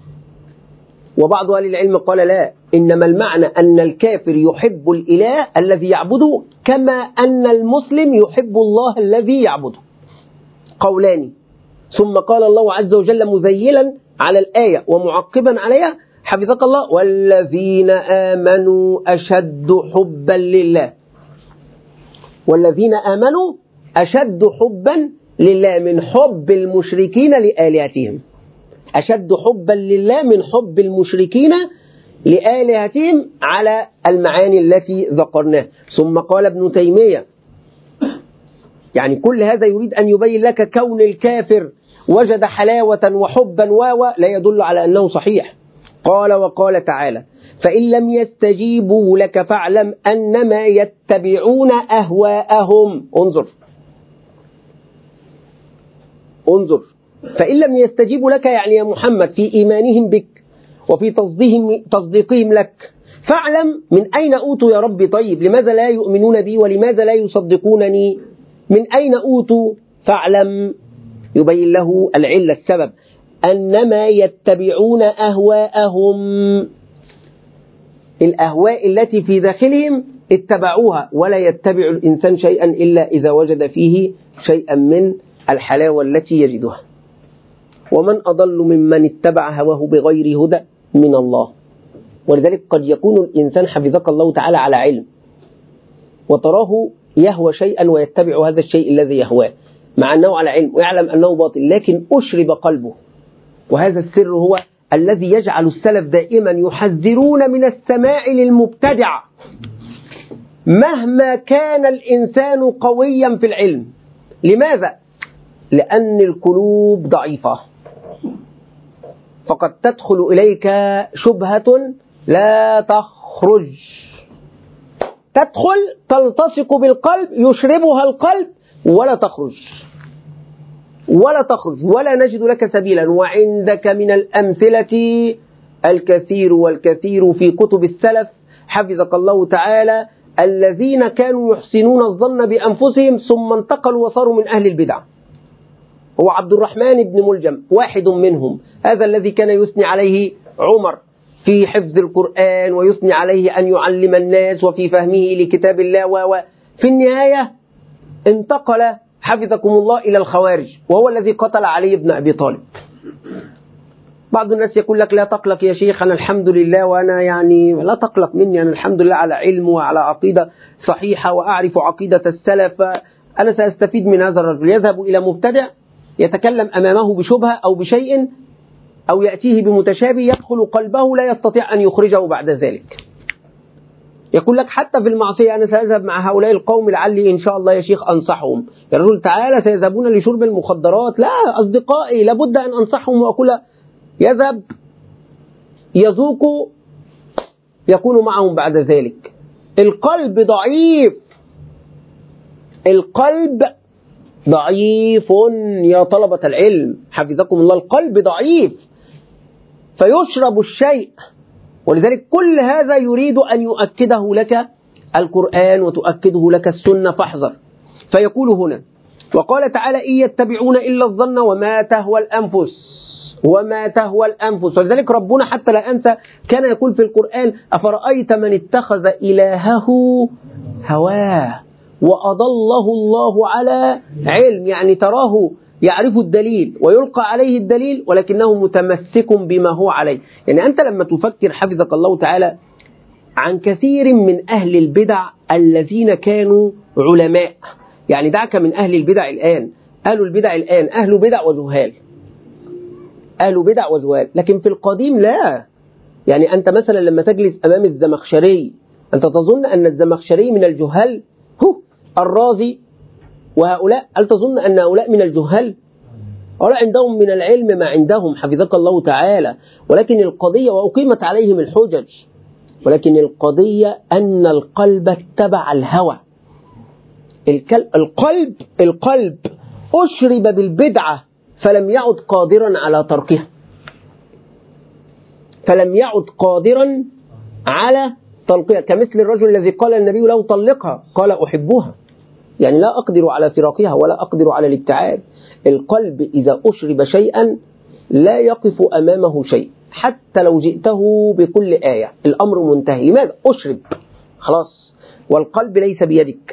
وبعض أهل العلم قال لا، إنما المعنى أن الكافر يحب الإله الذي يعبده كما أن المسلم يحب الله الذي يعبده. قولان. ثم قال الله عز وجل مذيلا على الآية ومعقبا عليها حفظك الله والذين آمنوا أشد حبا لله، والذين آمنوا أشد حبا لله من حب المشركين لآلهتهم، أشد حبا لله من حب المشركين لآلهتهم على المعاني التي ذكرناها. ثم قال ابن تيمية، يعني كل هذا يريد أن يبين لك كون الكافر وجد حلاوة وحبا واو لا يدل على أنه صحيح. قال وقال تعالى فإن لم يستجيبوا لك فاعلم أنما يتبعون أهواءهم. انظر انظر فإن لم يستجيبوا لك يعني يا محمد في إيمانهم بك وفي تصديقهم, تصديقهم لك، فاعلم من أين أوتوا يا رب؟ طيب لماذا لا يؤمنون بي ولماذا لا يصدقونني؟ من أين أوتوا؟ فاعلم، يبين له العلة السبب، أنما يتبعون أهواءهم، الأهواء التي في داخلهم اتبعوها، ولا يتبع الإنسان شيئا إلا إذا وجد فيه شيئا من الحلاوة التي يجدها. ومن أضل ممن اتبع هواه بغير هدى من الله. ولذلك قد يكون الإنسان حفظك الله تعالى على علم وتراه يهوى شيئا ويتبع هذا الشيء الذي يهواه مع أنه على علم ويعلم أنه باطل، لكن أشرب قلبه. وهذا السر هو الذي يجعل السلف دائما يحذرون من السماع للمبتدع مهما كان الإنسان قويا في العلم. لماذا؟ لأن القلوب ضعيفة، فقد تدخل إليك شبهة لا تخرج، تدخل تلتصق بالقلب يشربها القلب ولا تخرج ولا تخرج ولا نجد لك سبيلا. وعندك من الأمثلة الكثير والكثير في كتب السلف حفظك الله تعالى الذين كانوا يحسنون الظن بأنفسهم ثم انتقلوا وصاروا من أهل البدع. هو عبد الرحمن بن ملجم واحد منهم، هذا الذي كان يثني عليه عمر في حفظ القرآن ويثني عليه أن يعلم الناس وفي فهمه لكتاب الله، وفي النهاية انتقل حفظكم الله إلى الخوارج، وهو الذي قتل علي بن أبي طالب. بعض الناس يقول لك لا تقلق يا شيخ، أنا الحمد لله، وأنا يعني لا تقلق مني، أنا الحمد لله على علم وعلى عقيدة صحيحة وأعرف عقيدة السلف، أنا سأستفيد من هذا الرجل. يذهب إلى مبتدع يتكلم أمامه بشبهة أو بشيء أو يأتيه بمتشابه يدخل قلبه لا يستطيع أن يخرجه بعد ذلك. يقول لك حتى في المعصية أنا سأذهب مع هؤلاء القوم لعلي إن شاء الله يا شيخ أنصحهم. يا رجل تعالى سيذهبون لشرب المخدرات، لا أصدقائي لابد أن أنصحهم وأقول يذهب يذوق يكون معهم بعد ذلك. القلب ضعيف، القلب ضعيف يا طلبة العلم حفظكم الله، القلب ضعيف فيشرب الشيء. ولذلك كل هذا يريد أن يؤكده لك القرآن وتؤكده لك السنة، فاحذر. فيقول هنا وقال تعالى إن يتبعون إلا الظن وما تهوى الأنفس، وما تهوى الأنفس. ولذلك ربنا حتى لا أنسى كان يقول في القرآن أفرأيت من اتخذ إلهه هواه وأضله الله على علم، يعني تراه يعرف الدليل ويلقى عليه الدليل ولكنه متمسك بما هو عليه. يعني أنت لما تفكر حفظك الله تعالى عن كثير من أهل البدع الذين كانوا علماء، يعني دعك من أهل البدع الآن، أهل البدع الآن أهل بدع وزهال، أهل بدع وزهال، لكن في القديم لا. يعني أنت مثلا لما تجلس أمام الزمخشري أنت تظن أن الزمخشري من الجهال؟ هو الرازي وهؤلاء، هل تظن أن هؤلاء من الجهال؟ هؤلاء عندهم من العلم ما عندهم حفظك الله تعالى، ولكن القضية وأقيمت عليهم الحجج، ولكن القضية أن القلب اتبع الهوى. القلب القلب أشرب بالبدعة فلم يعد قادرا على تركها، فلم يعد قادرا على تركها، كمثل الرجل الذي قال النبي له طلقها قال أحبها، يعني لا أقدر على فراقها ولا أقدر على الابتعاد. القلب إذا أشرب شيئا لا يقف أمامه شيء، حتى لو جئته بكل آية الأمر منتهي. لماذا؟ أشرب خلاص. والقلب ليس بيدك،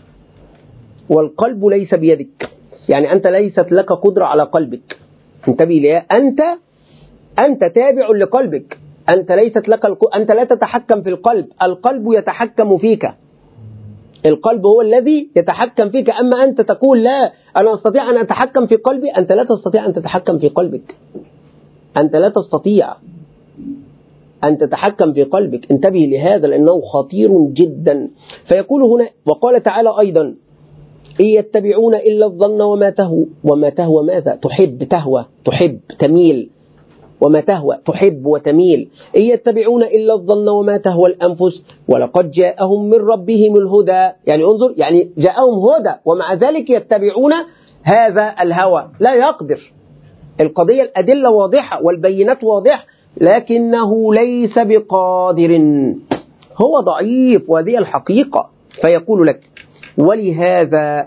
والقلب ليس بيدك، يعني أنت ليست لك قدرة على قلبك. انتبه لي، أنت أنت تابع لقلبك، أنت ليست لك الق... أنت لا تتحكم في القلب، القلب يتحكم فيك، القلب هو الذي يتحكم فيك. أما أنت تقول لا أنا أستطيع أن أتحكم في قلبي، أنت لا تستطيع أن تتحكم في قلبك، أنت لا تستطيع أن تتحكم في قلبك. انتبه لهذا لأنه خطير جدا. فيقول هنا وقال تعالى أيضا إن يتبعون إلا الظن وما تهوى، وما تهوى ماذا؟ تحب، تهوى تحب تميل، وما تهوى تحب وتميل. إن يتبعون إلا الظن وما تهوى الأنفس ولقد جاءهم من ربهم الهدى. يعني انظر، يعني جاءهم هدى ومع ذلك يتبعون هذا الهوى، لا يقدر. القضية الأدلة واضحة والبينات واضحة، لكنه ليس بقادر، هو ضعيف، وهذه الحقيقة. فيقول لك ولهذا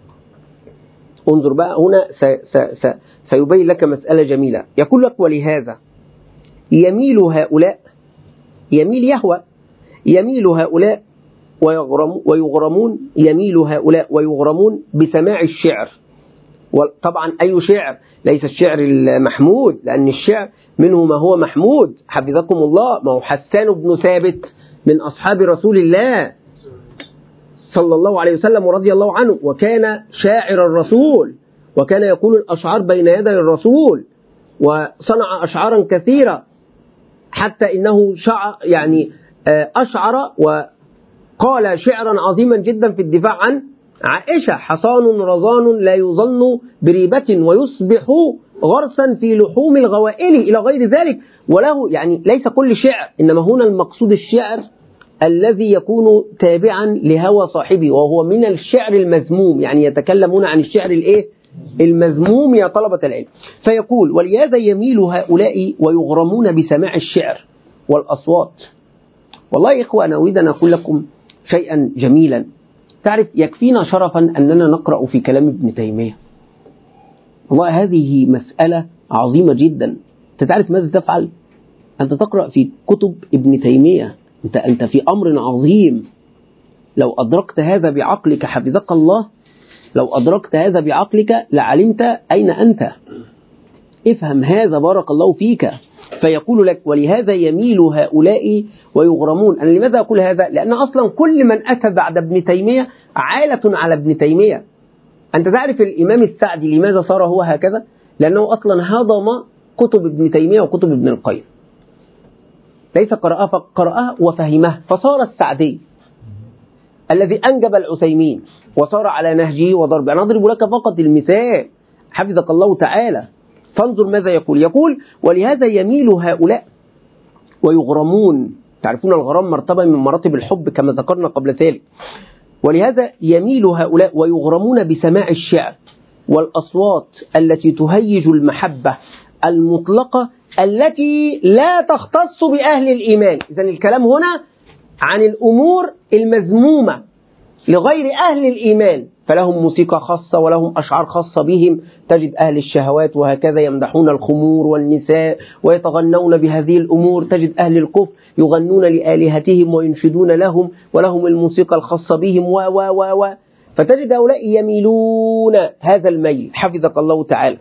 انظر بقى هنا س س س سيبين لك مسألة جميلة. يقول لك ولهذا يميل هؤلاء، يميل يهوى، يميل هؤلاء ويغرم ويغرمون، يميل هؤلاء ويغرمون بسماع الشعر. وطبعا أي شعر؟ ليس الشعر المحمود، لأن الشعر منه ما هو محمود حفظكم الله. ما هو حسان بن ثابت من أصحاب رسول الله صلى الله عليه وسلم ورضي الله عنه، وكان شاعر الرسول، وكان يقول الأشعار بين يدي الرسول، وصنع أشعارا كثيرة، حتى إنه شعر يعني أشعر وقال شعرا عظيما جدا في الدفاع عن عائشة: حصان رزان لا يظن بريبة ويصبح غرسا في لحوم الغوائل، إلى غير ذلك. وله يعني ليس كل شعر، إنما هنا المقصود الشعر الذي يكون تابعا لهوى صاحبه، وهو من الشعر المذموم. يعني يتكلمون عن الشعر الايه المذموم يا طلبة العلم. فيقول ولهذا يميل هؤلاء ويغرمون بسماع الشعر والأصوات. والله يا إخوة أنا أريد أن أقول لكم شيئا جميلا. تعرف يكفينا شرفا أننا نقرأ في كلام ابن تيمية. والله هذه مسألة عظيمة جدا. تعرف ماذا تفعل؟ أنت تقرأ في كتب ابن تيمية، أنت أنت في أمر عظيم. لو أدركت هذا بعقلك حفظك الله لو أدركت هذا بعقلك لعلمت أين أنت. افهم هذا بارك الله فيك. فيقول لك ولهذا يميل هؤلاء ويغرمون. أنا لماذا أقول هذا؟ لأن أصلا كل من أتى بعد ابن تيمية عالة على ابن تيمية. أنت تعرف الإمام السعدي لماذا صار هو هكذا؟ لأنه أصلا هضم كتب ابن تيمية وكتب ابن القيم، ليس قرأها فقرأها وفهمها، فصار السعدي الذي أنجب العثيمين وصار على نهجه وضرب. أنا أضرب لك فقط المثال حفظك الله تعالى. فانظر ماذا يقول. يقول ولهذا يميل هؤلاء ويغرمون. تعرفون الغرام مرتبة من مراتب الحب كما ذكرنا قبل ذلك. ولهذا يميل هؤلاء ويغرمون بسماع الشعر والأصوات التي تهيج المحبة المطلقة التي لا تختص بأهل الإيمان. إذن الكلام هنا عن الأمور المذمومة لغير أهل الإيمان، فلهم موسيقى خاصة ولهم أشعار خاصة بهم. تجد أهل الشهوات وهكذا يمدحون الخمور والنساء ويتغنون بهذه الأمور. تجد أهل الكفر يغنون لآلهتهم وينشدون لهم ولهم الموسيقى الخاصة بهم و و و و فتجد هؤلاء يميلون هذا الميل حفظك الله تعالى.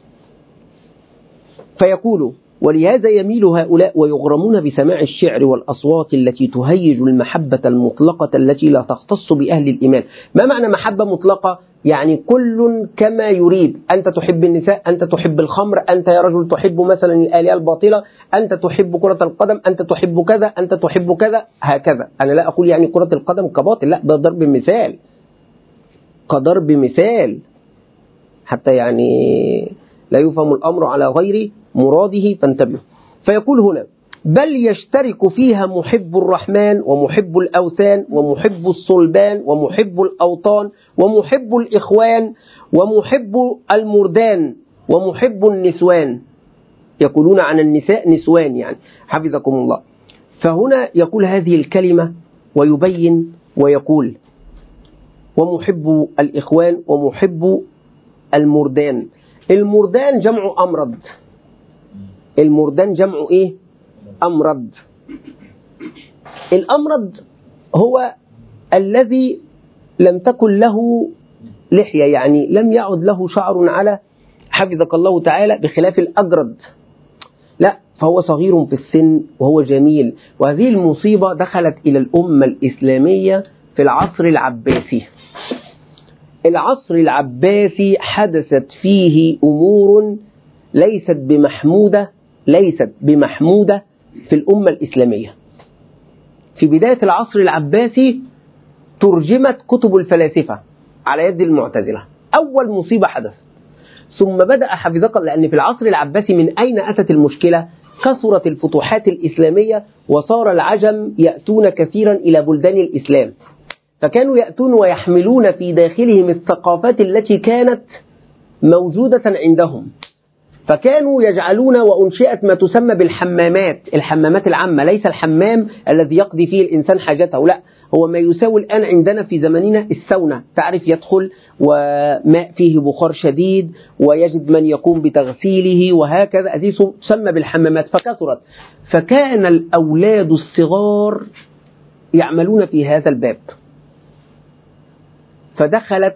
فيقول ولهذا يميل هؤلاء ويغرمون بسماع الشعر والأصوات التي تهيج المحبة المطلقة التي لا تختص بأهل الإيمان. ما معنى محبة مطلقة؟ يعني كل كما يريد. أنت تحب النساء، أنت تحب الخمر، أنت يا رجل تحب مثلا الآلهة الباطلة، أنت تحب كرة القدم، أنت تحب كذا، أنت تحب كذا، هكذا. أنا لا أقول يعني كرة القدم كباطل، لا، ده ضرب مثال كضرب مثال حتى يعني لا يفهم الأمر على غير مراده، فانتبهوا. فيقول هنا بل يشترك فيها محب الرحمن ومحب الأوثان ومحب الصلبان ومحب الأوطان ومحب الإخوان ومحب المردان ومحب النسوان. يقولون عن النساء نسوان يعني حفظكم الله. فهنا يقول هذه الكلمة ويبين ويقول ومحب الإخوان ومحب المردان. المردان جمع أمرد. المردان جمع إيه؟ أمرد. الأمرد هو الذي لم تكن له لحية، يعني لم يعد له شعر على حفظك الله تعالى، بخلاف الأجرد لا، فهو صغير في السن وهو جميل. وهذه المصيبة دخلت إلى الأمة الإسلامية في العصر العباسي. العصر العباسي حدثت فيه أمور ليست بمحمودة ليست بمحمودة في الأمة الإسلامية. في بداية العصر العباسي ترجمت كتب الفلاسفة على يد المعتزلة، أول مصيبة حدث. ثم بدأ حفظك، لأن في العصر العباسي من أين أتت المشكلة؟ كثرت الفتوحات الإسلامية وصار العجم يأتون كثيرا إلى بلدان الإسلام، فكانوا يأتون ويحملون في داخلهم الثقافات التي كانت موجودة عندهم، فكانوا يجعلون وأنشئت ما تسمى بالحمامات، الحمامات العامة، ليس الحمام الذي يقضي فيه الإنسان حاجته، لا، هو ما يساوي الآن عندنا في زماننا السونة. تعرف يدخل وماء فيه بخار شديد ويجد من يقوم بتغسيله وهكذا، هذه تسمى بالحمامات. فكثرت، فكان الأولاد الصغار يعملون في هذا الباب، فدخلت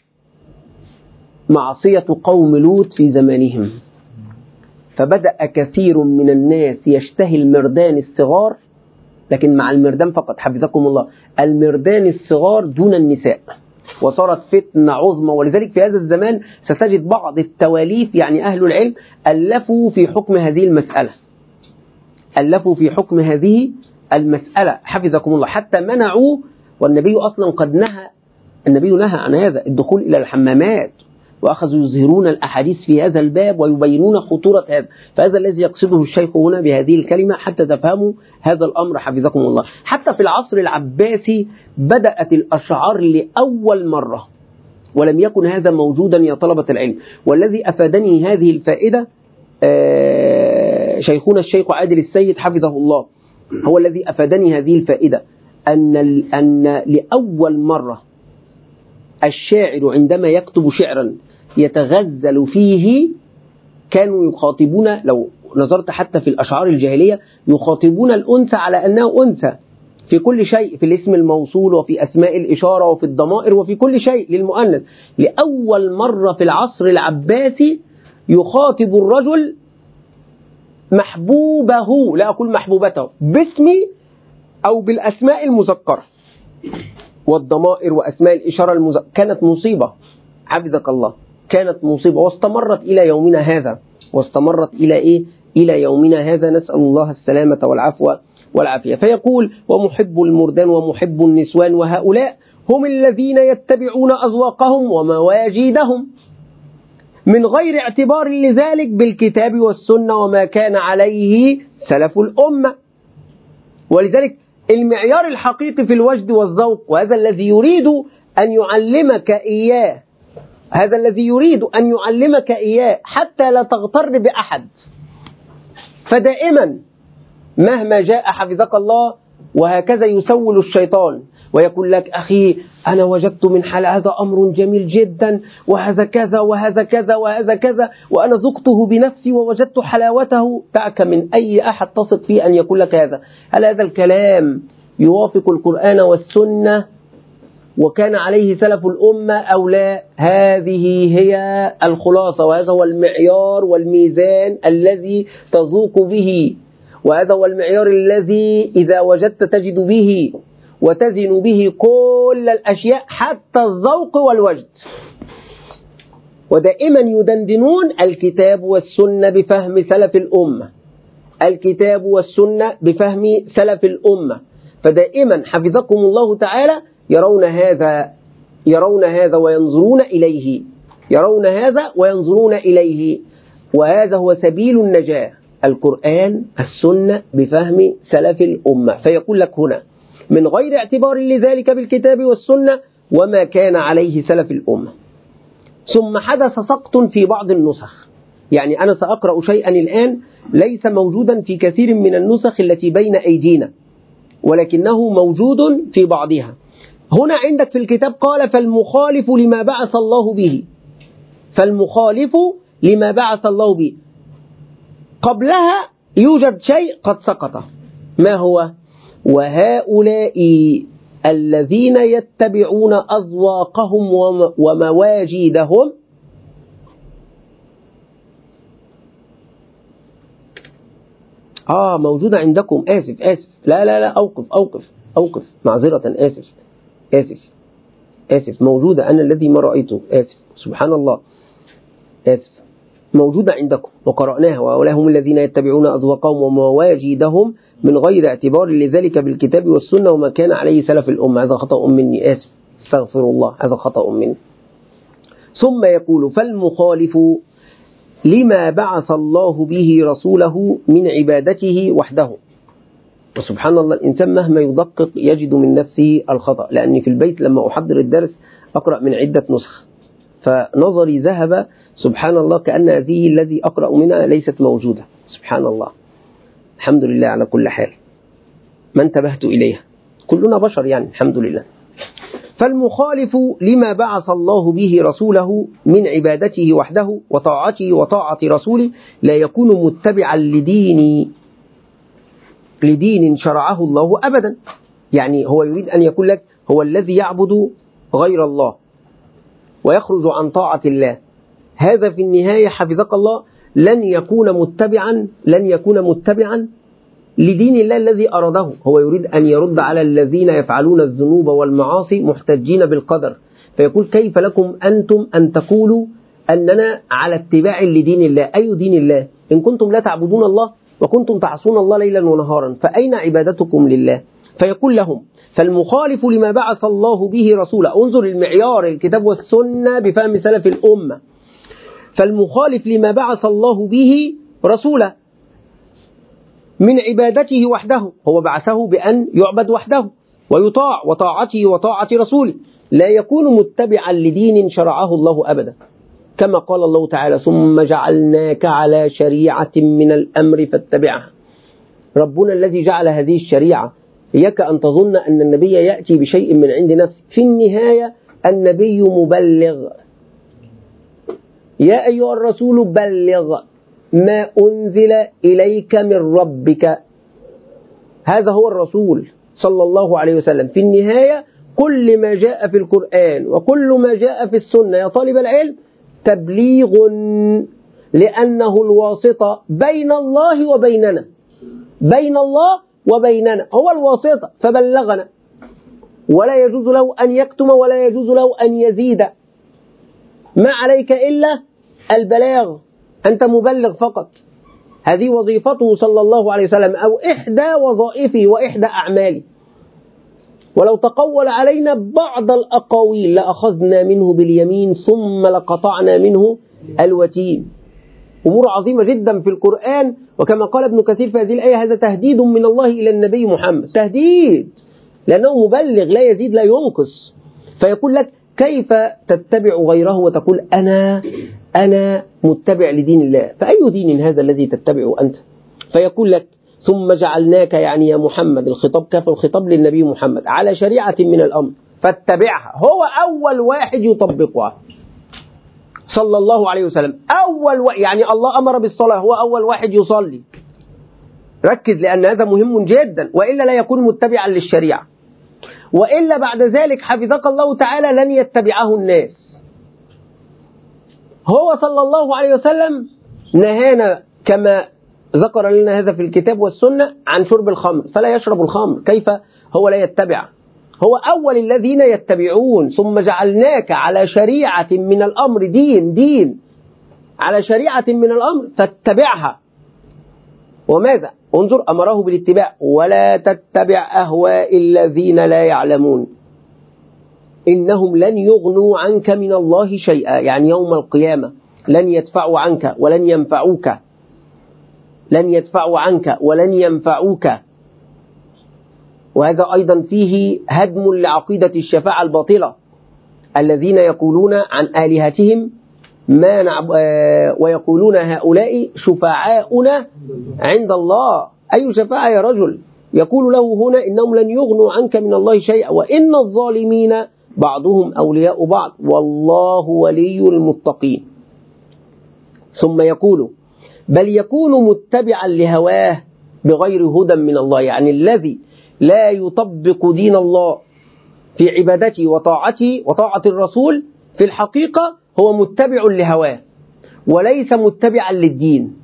معصية قوم لوط في زمانهم، فبدأ كثير من الناس يشتهي المردان الصغار، لكن مع المردان فقط حفظكم الله، المردان الصغار دون النساء، وصارت فتنة عظمى. ولذلك في هذا الزمان ستجد بعض التواليف، يعني أهل العلم ألفوا في حكم هذه المسألة ألفوا في حكم هذه المسألة حفظكم الله، حتى منعوا، والنبي أصلا قد نهى النبي نهى عن هذا الدخول إلى الحمامات، وأخذوا يظهرون الأحاديث في هذا الباب ويبينون خطورة هذا. فهذا الذي يقصده الشيخ هنا بهذه الكلمة حتى تفهموا هذا الأمر حفظكم الله. حتى في العصر العباسي بدأت الأشعار لأول مرة، ولم يكن هذا موجودا يا طلبة العلم. والذي أفادني هذه الفائدة شيخنا الشيخ عادل السيد حفظه الله، هو الذي أفادني هذه الفائدة، أن أن لأول مرة الشاعر عندما يكتب شعرا يتغزل فيه، كانوا يخاطبون، لو نظرت حتى في الأشعار الجاهلية، يخاطبون الأنثى على أنها أنثى، في كل شيء، في الاسم الموصول وفي أسماء الإشارة وفي الضمائر وفي كل شيء للمؤنث. لأول مرة في العصر العباسي يخاطب الرجل محبوبه، لا أقول محبوبته، باسم أو بالأسماء المذكرة والضمائر وأسماء الإشارة المذكرة. كانت مصيبة حفظك الله، كانت مصيبة، واستمرت إلى يومنا هذا، واستمرت إلى إيه؟ إلى يومنا هذا، نسأل الله السلامة والعفو والعافية. فيقول ومحب المردان ومحب النسوان، وهؤلاء هم الذين يتبعون أذواقهم ومواجيدهم من غير اعتبار لذلك بالكتاب والسنة وما كان عليه سلف الأمة. ولذلك المعيار الحقيقي في الوجد والذوق، وهذا الذي يريد أن يعلمك إياه، هذا الذي يريد أن يعلمك إياه حتى لا تغتر بأحد. فدائما مهما جاء حفظك الله، وهكذا يسول الشيطان ويقول لك أخي أنا وجدت من حال هذا أمر جميل جدا، وهذا كذا وهذا كذا وهذا كذا، وأنا ذقته بنفسي ووجدت حلاوته. دعك من أي أحد تثق فيه أن يقول لك هذا. هل هذا الكلام يوافق القرآن والسنة وكان عليه سلف الأمة أو لا؟ هذه هي الخلاصة، وهذا هو المعيار والميزان الذي تذوق به، وهذا هو المعيار الذي إذا وجدت تجد به وتزن به كل الأشياء حتى الذوق والوجد. ودائما يدندنون الكتاب والسنة بفهم سلف الأمة، الكتاب والسنة بفهم سلف الأمة. فدائما حفظكم الله تعالى يرون هذا، يرون هذا وينظرون إليه، يرون هذا وينظرون إليه، وهذا هو سبيل النجاة، القرآن السنة بفهم سلف الأمة. فيقول لك هنا من غير اعتبار لذلك بالكتاب والسنة وما كان عليه سلف الأمة. ثم حدث سقط في بعض النسخ، يعني أنا سأقرأ شيئا الآن ليس موجودا في كثير من النسخ التي بين أيدينا، ولكنه موجود في بعضها. هنا عندك في الكتاب قال فالمخالف لما بعث الله به، فالمخالف لما بعث الله به. قبلها يوجد شيء قد سقط، ما هو؟ وهؤلاء الذين يتبعون أذواقهم ومواجيدهم. آه موجودة عندكم، آسف آسف لا لا لا أوقف أوقف أوقف معذرة، آسف آسف آسف موجودة، أنا الذي ما رأيته، آسف سبحان الله، آسف موجودة عندكم وقرأناها. وهؤلاء هم الذين يتبعون أذواقهم ومواجيدهم من غير اعتبار لذلك بالكتاب والسنة وما كان عليه سلف الأمة. هذا خطأ مني، آسف استغفر الله، هذا خطأ مني. ثم يقول فالمخالف لما بعث الله به رسوله من عبادته وحده. وسبحان الله الإنسان مهما يدقق يجد من نفسه الخطأ، لأني في البيت لما أحضر الدرس أقرأ من عدة نسخ، فنظري ذهب سبحان الله كأن هذه الذي أقرأ منها ليست موجودة. سبحان الله، الحمد لله على كل حال، ما انتبهت إليها، كلنا بشر يعني، الحمد لله. فالمخالف لما بعث الله به رسوله من عبادته وحده وطاعته وطاعة رسوله لا يكون متبعا لدين لدين شرعه الله أبدا. يعني هو يريد أن يقول لك هو الذي يعبد غير الله ويخرج عن طاعة الله، هذا في النهاية حفظك الله لن يكون متبعا لن يكون متبعا لدين الله الذي أراده. هو يريد أن يرد على الذين يفعلون الذنوب والمعاصي محتجين بالقدر، فيقول كيف لكم أنتم أن تقولوا أننا على اتباع لدين الله؟ أي دين الله إن كنتم لا تعبدون الله وكنتم تعصون الله ليلا ونهارا، فأين عبادتكم لله؟ فيقول لهم فالمخالف لما بعث الله به رسوله، انظر المعيار الكتاب والسنة بفهم سلف الأمة. فالمخالف لما بعث الله به رسوله من عبادته وحده، هو بعثه بأن يعبد وحده ويطاع وطاعته وطاعة رسوله، لا يكون متبعا لدين شرعه الله أبدا، كما قال الله تعالى ثم جعلناك على شريعة من الأمر فاتبعها. ربنا الذي جعل هذه الشريعة، إياك أن تظن أن النبي يأتي بشيء من عند نفسه، في النهاية النبي مبلغ. يا أيها الرسول بلغ ما أنزل إليك من ربك، هذا هو الرسول، صلى الله عليه وسلم. في النهاية كل ما جاء في القرآن وكل ما جاء في السنة يا طالب العلم تبليغ، لأنه الواسطة بين الله وبيننا، بين الله وبيننا، هو الواسطة فبلغنا، ولا يجوز له أن يكتم ولا يجوز له أن يزيد. ما عليك إلا البلاغ، أنت مبلغ فقط. هذه وظيفته صلى الله عليه وسلم، أو إحدى وظائفه وإحدى أعماله. ولو تقول علينا بعض الأقاويل لأخذنا منه باليمين ثم لقطعنا منه الوتين. أمور عظيمة جدا في القرآن، وكما قال ابن كثير في هذه الآية هذا تهديد من الله إلى النبي محمد، تهديد، لأنه مبلغ لا يزيد لا ينقص. فيقول لك كيف تتبع غيره وتقول أنا أنا متبع لدين الله، فأي دين هذا الذي تتبعه أنت؟ فيقول لك ثم جعلناك، يعني يا محمد، الخطاب كاف الخطاب للنبي محمد، على شريعة من الأمر فاتبعها. هو أول واحد يطبقها صلى الله عليه وسلم، أول و... يعني الله أمر بالصلاة، هو أول واحد يصلي. ركز لأن هذا مهم جدا، وإلا لا يكون متبعا للشريعة، وإلا بعد ذلك حفظك الله تعالى لن يتبعه الناس. هو صلى الله عليه وسلم نهانا كما ذكر لنا هذا في الكتاب والسنة عن شرب الخمر، فلا يشرب الخمر، كيف هو لا يتبع؟ هو أول الذين يتبعون. ثم جعلناك على شريعة من الأمر، دين دين على شريعة من الأمر فاتبعها. وماذا؟ انظر، أمره بالاتباع، ولا تتبع أهواء الذين لا يعلمون إنهم لن يغنوا عنك من الله شيئا، يعني يوم القيامة لن يدفعوا عنك ولن ينفعوك، لن يدفعوا عنك ولن ينفعوك. وهذا أيضا فيه هدم لعقيدة الشفاعة الباطلة، الذين يقولون عن آلهتهم ما نعب... ويقولون هؤلاء شفعاؤنا عند الله. أي شفاعة يا رجل؟ يقول له هنا إنهم لن يغنوا عنك من الله شيئا وإن الظالمين بعضهم أولياء بعض والله ولي المتقين. ثم يقول بل يكون متبعا لهواه بغير هدى من الله، يعني الذي لا يطبق دين الله في عبادته وطاعته وطاعة الرسول في الحقيقة هو متبع لهواه وليس متبعا للدين.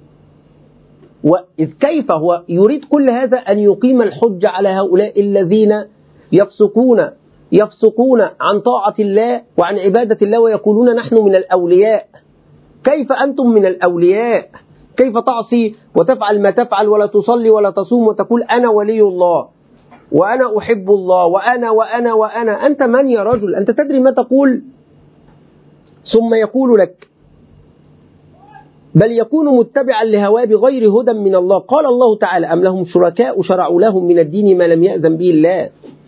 وإذ كيف هو يريد كل هذا أن يقيم الحج على هؤلاء الذين يفسقون يفسقون عن طاعة الله وعن عبادة الله ويقولون نحن من الأولياء. كيف أنتم من الأولياء؟ كيف تعصي وتفعل ما تفعل ولا تصلي ولا تصوم وتقول أنا ولي الله وأنا أحب الله وأنا وأنا وأنا؟ أنت من يا رجل؟ أنت تدري ما تقول؟ ثم يقول لك بل يكون متبعا لهواه بغير هدى من الله. قال الله تعالى أم لهم شركاء شرعوا لهم من الدين ما لم يأذن به الله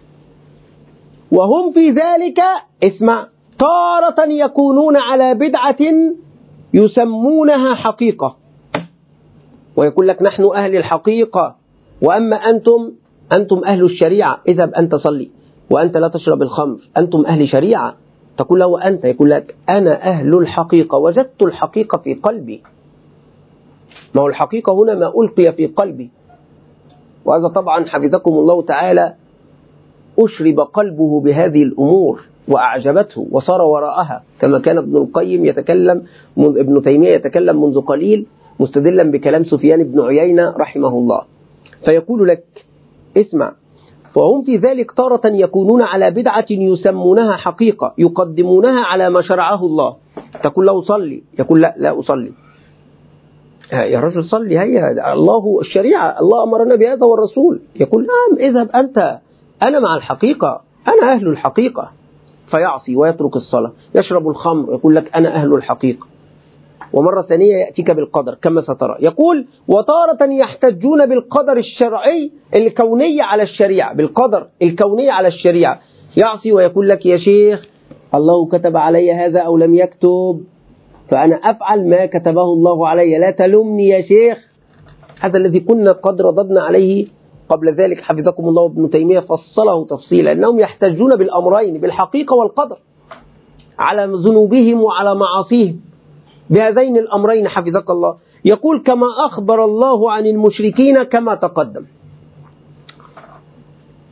وهم في ذلك، اسمع، تارة يكونون على بدعة يسمونها حقيقة، ويقول لك نحن أهل الحقيقة وأما أنتم أنتم أهل الشريعة، اذهب أنت صلي وأنت لا تشرب الخمر، أنتم أهل شريعة. تقول له أنت، يقول لك أنا أهل الحقيقة، وجدت الحقيقة في قلبي. ما هو الحقيقة هنا ما ألقي في قلبي، وهذا طبعا حفظكم الله تعالى أشرب قلبه بهذه الأمور وأعجبته وصار وراءها، كما كان ابن القيم يتكلم ابن تيمية يتكلم منذ قليل مستدلا بكلام سفيان بن عيينة رحمه الله. فيقول لك اسمع، وهم في ذلك تارة يكونون على بدعة يسمونها حقيقة يقدمونها على ما شرعه الله. تقول له صلي، يقول لا لا أصلي. يا رجل صلي، هيا الله الشريعة، الله أمرنا بهذا والرسول. يقول نعم اذهب أنت، أنا مع الحقيقة، أنا أهل الحقيقة. فيعصي ويترك الصلاة، يشرب الخمر، يقول لك أنا أهل الحقيقة. ومرة ثانية يأتيك بالقدر كما سترى. يقول وتارة يحتجون بالقدر الشرعي الكوني على الشريعة، بالقدر الكوني على الشريعة. يعصي ويقول لك يا شيخ الله كتب علي هذا أو لم يكتب، فأنا أفعل ما كتبه الله علي، لا تلومني يا شيخ. هذا الذي كنا قد رددنا عليه قبل ذلك حفظكم الله. ابن تيمية فصله تفصيلا أنهم يحتجون بالأمرين، بالحقيقة والقدر، على ذنوبهم وعلى معاصيهم، بهذين الأمرين حفظك الله. يقول كما أخبر الله عن المشركين كما تقدم.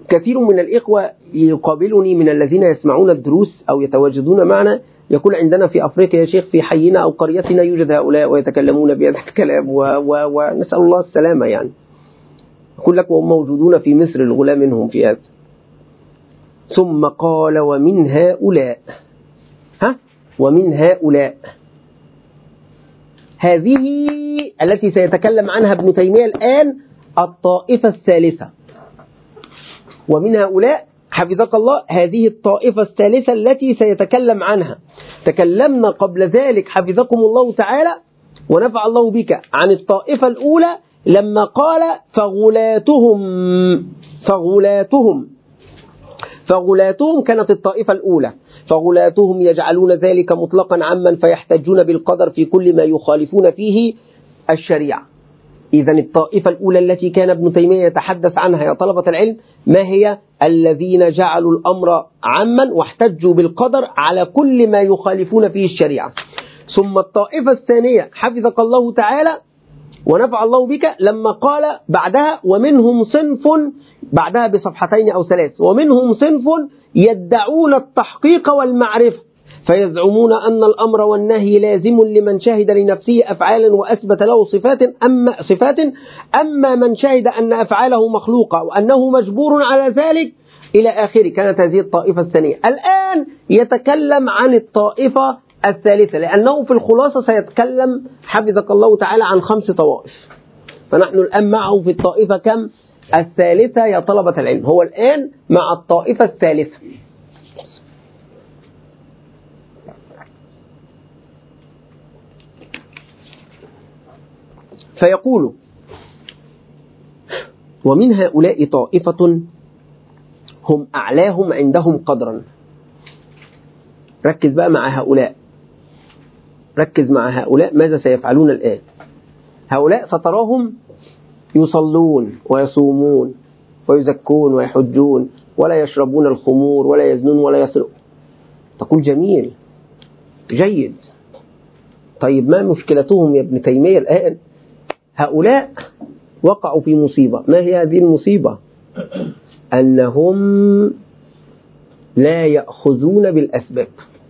كثير من الإخوة يقابلني من الذين يسمعون الدروس أو يتواجدون معنا، يقول عندنا في أفريقيا يا شيخ في حينا أو قريتنا يوجد هؤلاء ويتكلمون بهذا الكلام ونسأل الله السلامة يعني. يقول لك وهم موجودون في مصر الغلاء منهم في هذا. ثم قال ومن هؤلاء، ها ومن هؤلاء، هذه التي سيتكلم عنها ابن تيمية الآن الطائفة الثالثة. ومن هؤلاء حفظك الله هذه الطائفة الثالثة التي سيتكلم عنها. تكلمنا قبل ذلك حفظكم الله تعالى ونفع الله بك عن الطائفة الأولى لما قال فغلاتهم فغلاتهم فغلاتهم كانت الطائفة الأولى، فغلاتهم يجعلون ذلك مطلقا عما فيحتجون بالقدر في كل ما يخالفون فيه الشريعة. إذن الطائفة الأولى التي كان ابن تيمية يتحدث عنها يا طلبة العلم ما هي؟ الذين جعلوا الأمر عاما واحتجوا بالقدر على كل ما يخالفون فيه الشريعة. ثم الطائفة الثانية حفظك الله تعالى ونفع الله بك لما قال بعدها ومنهم صنف، بعدها بصفحتين أو ثلاث، ومنهم صنف يدعون التحقيق والمعرفة فيزعمون أن الأمر والنهي لازم لمن شهد لنفسه أفعالا وأثبت له صفات، أما صفات أما من شهد أن أفعاله مخلوقة وأنه مجبور على ذلك إلى آخره. كانت هذه الطائفة الثانية. الآن يتكلم عن الطائفة الثالثة لأنه في الخلاصة سيتكلم حفظك الله تعالى عن خمس طوائف، فنحن الآن معه في الطائفة كم؟ الثالثة يا طلبة العلم. هو الآن مع الطائفة الثالثة. فيقول ومن هؤلاء طائفة هم أعلاهم عندهم قدرا. ركز بقى مع هؤلاء، ركز مع هؤلاء ماذا سيفعلون الآن. هؤلاء ستراهم يصلون ويصومون ويزكون ويحجون ولا يشربون الخمور ولا يزنون ولا يسرقون. تقول جميل جيد، طيب ما مشكلتهم يا ابن تيمية الآن؟ هؤلاء وقعوا في مصيبة. ما هي هذه المصيبة؟ أنهم لا يأخذون بالأسباب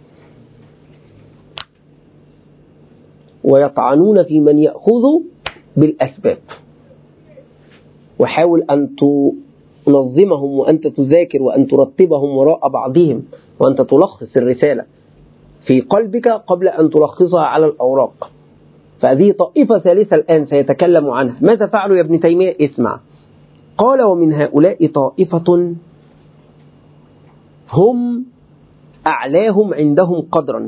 ويطعنون في من يأخذ بالأسباب. وحاول أن تنظمهم وأنت تذاكر وأن ترتبهم وراء بعضهم وأنت تلخص الرسالة في قلبك قبل أن تلخصها على الأوراق. فهذه طائفة ثالثة الآن سيتكلم عنها. ماذا فعلوا يا ابن تيمية؟ اسمع. قال ومن هؤلاء طائفة هم أعلاهم عندهم قدرا،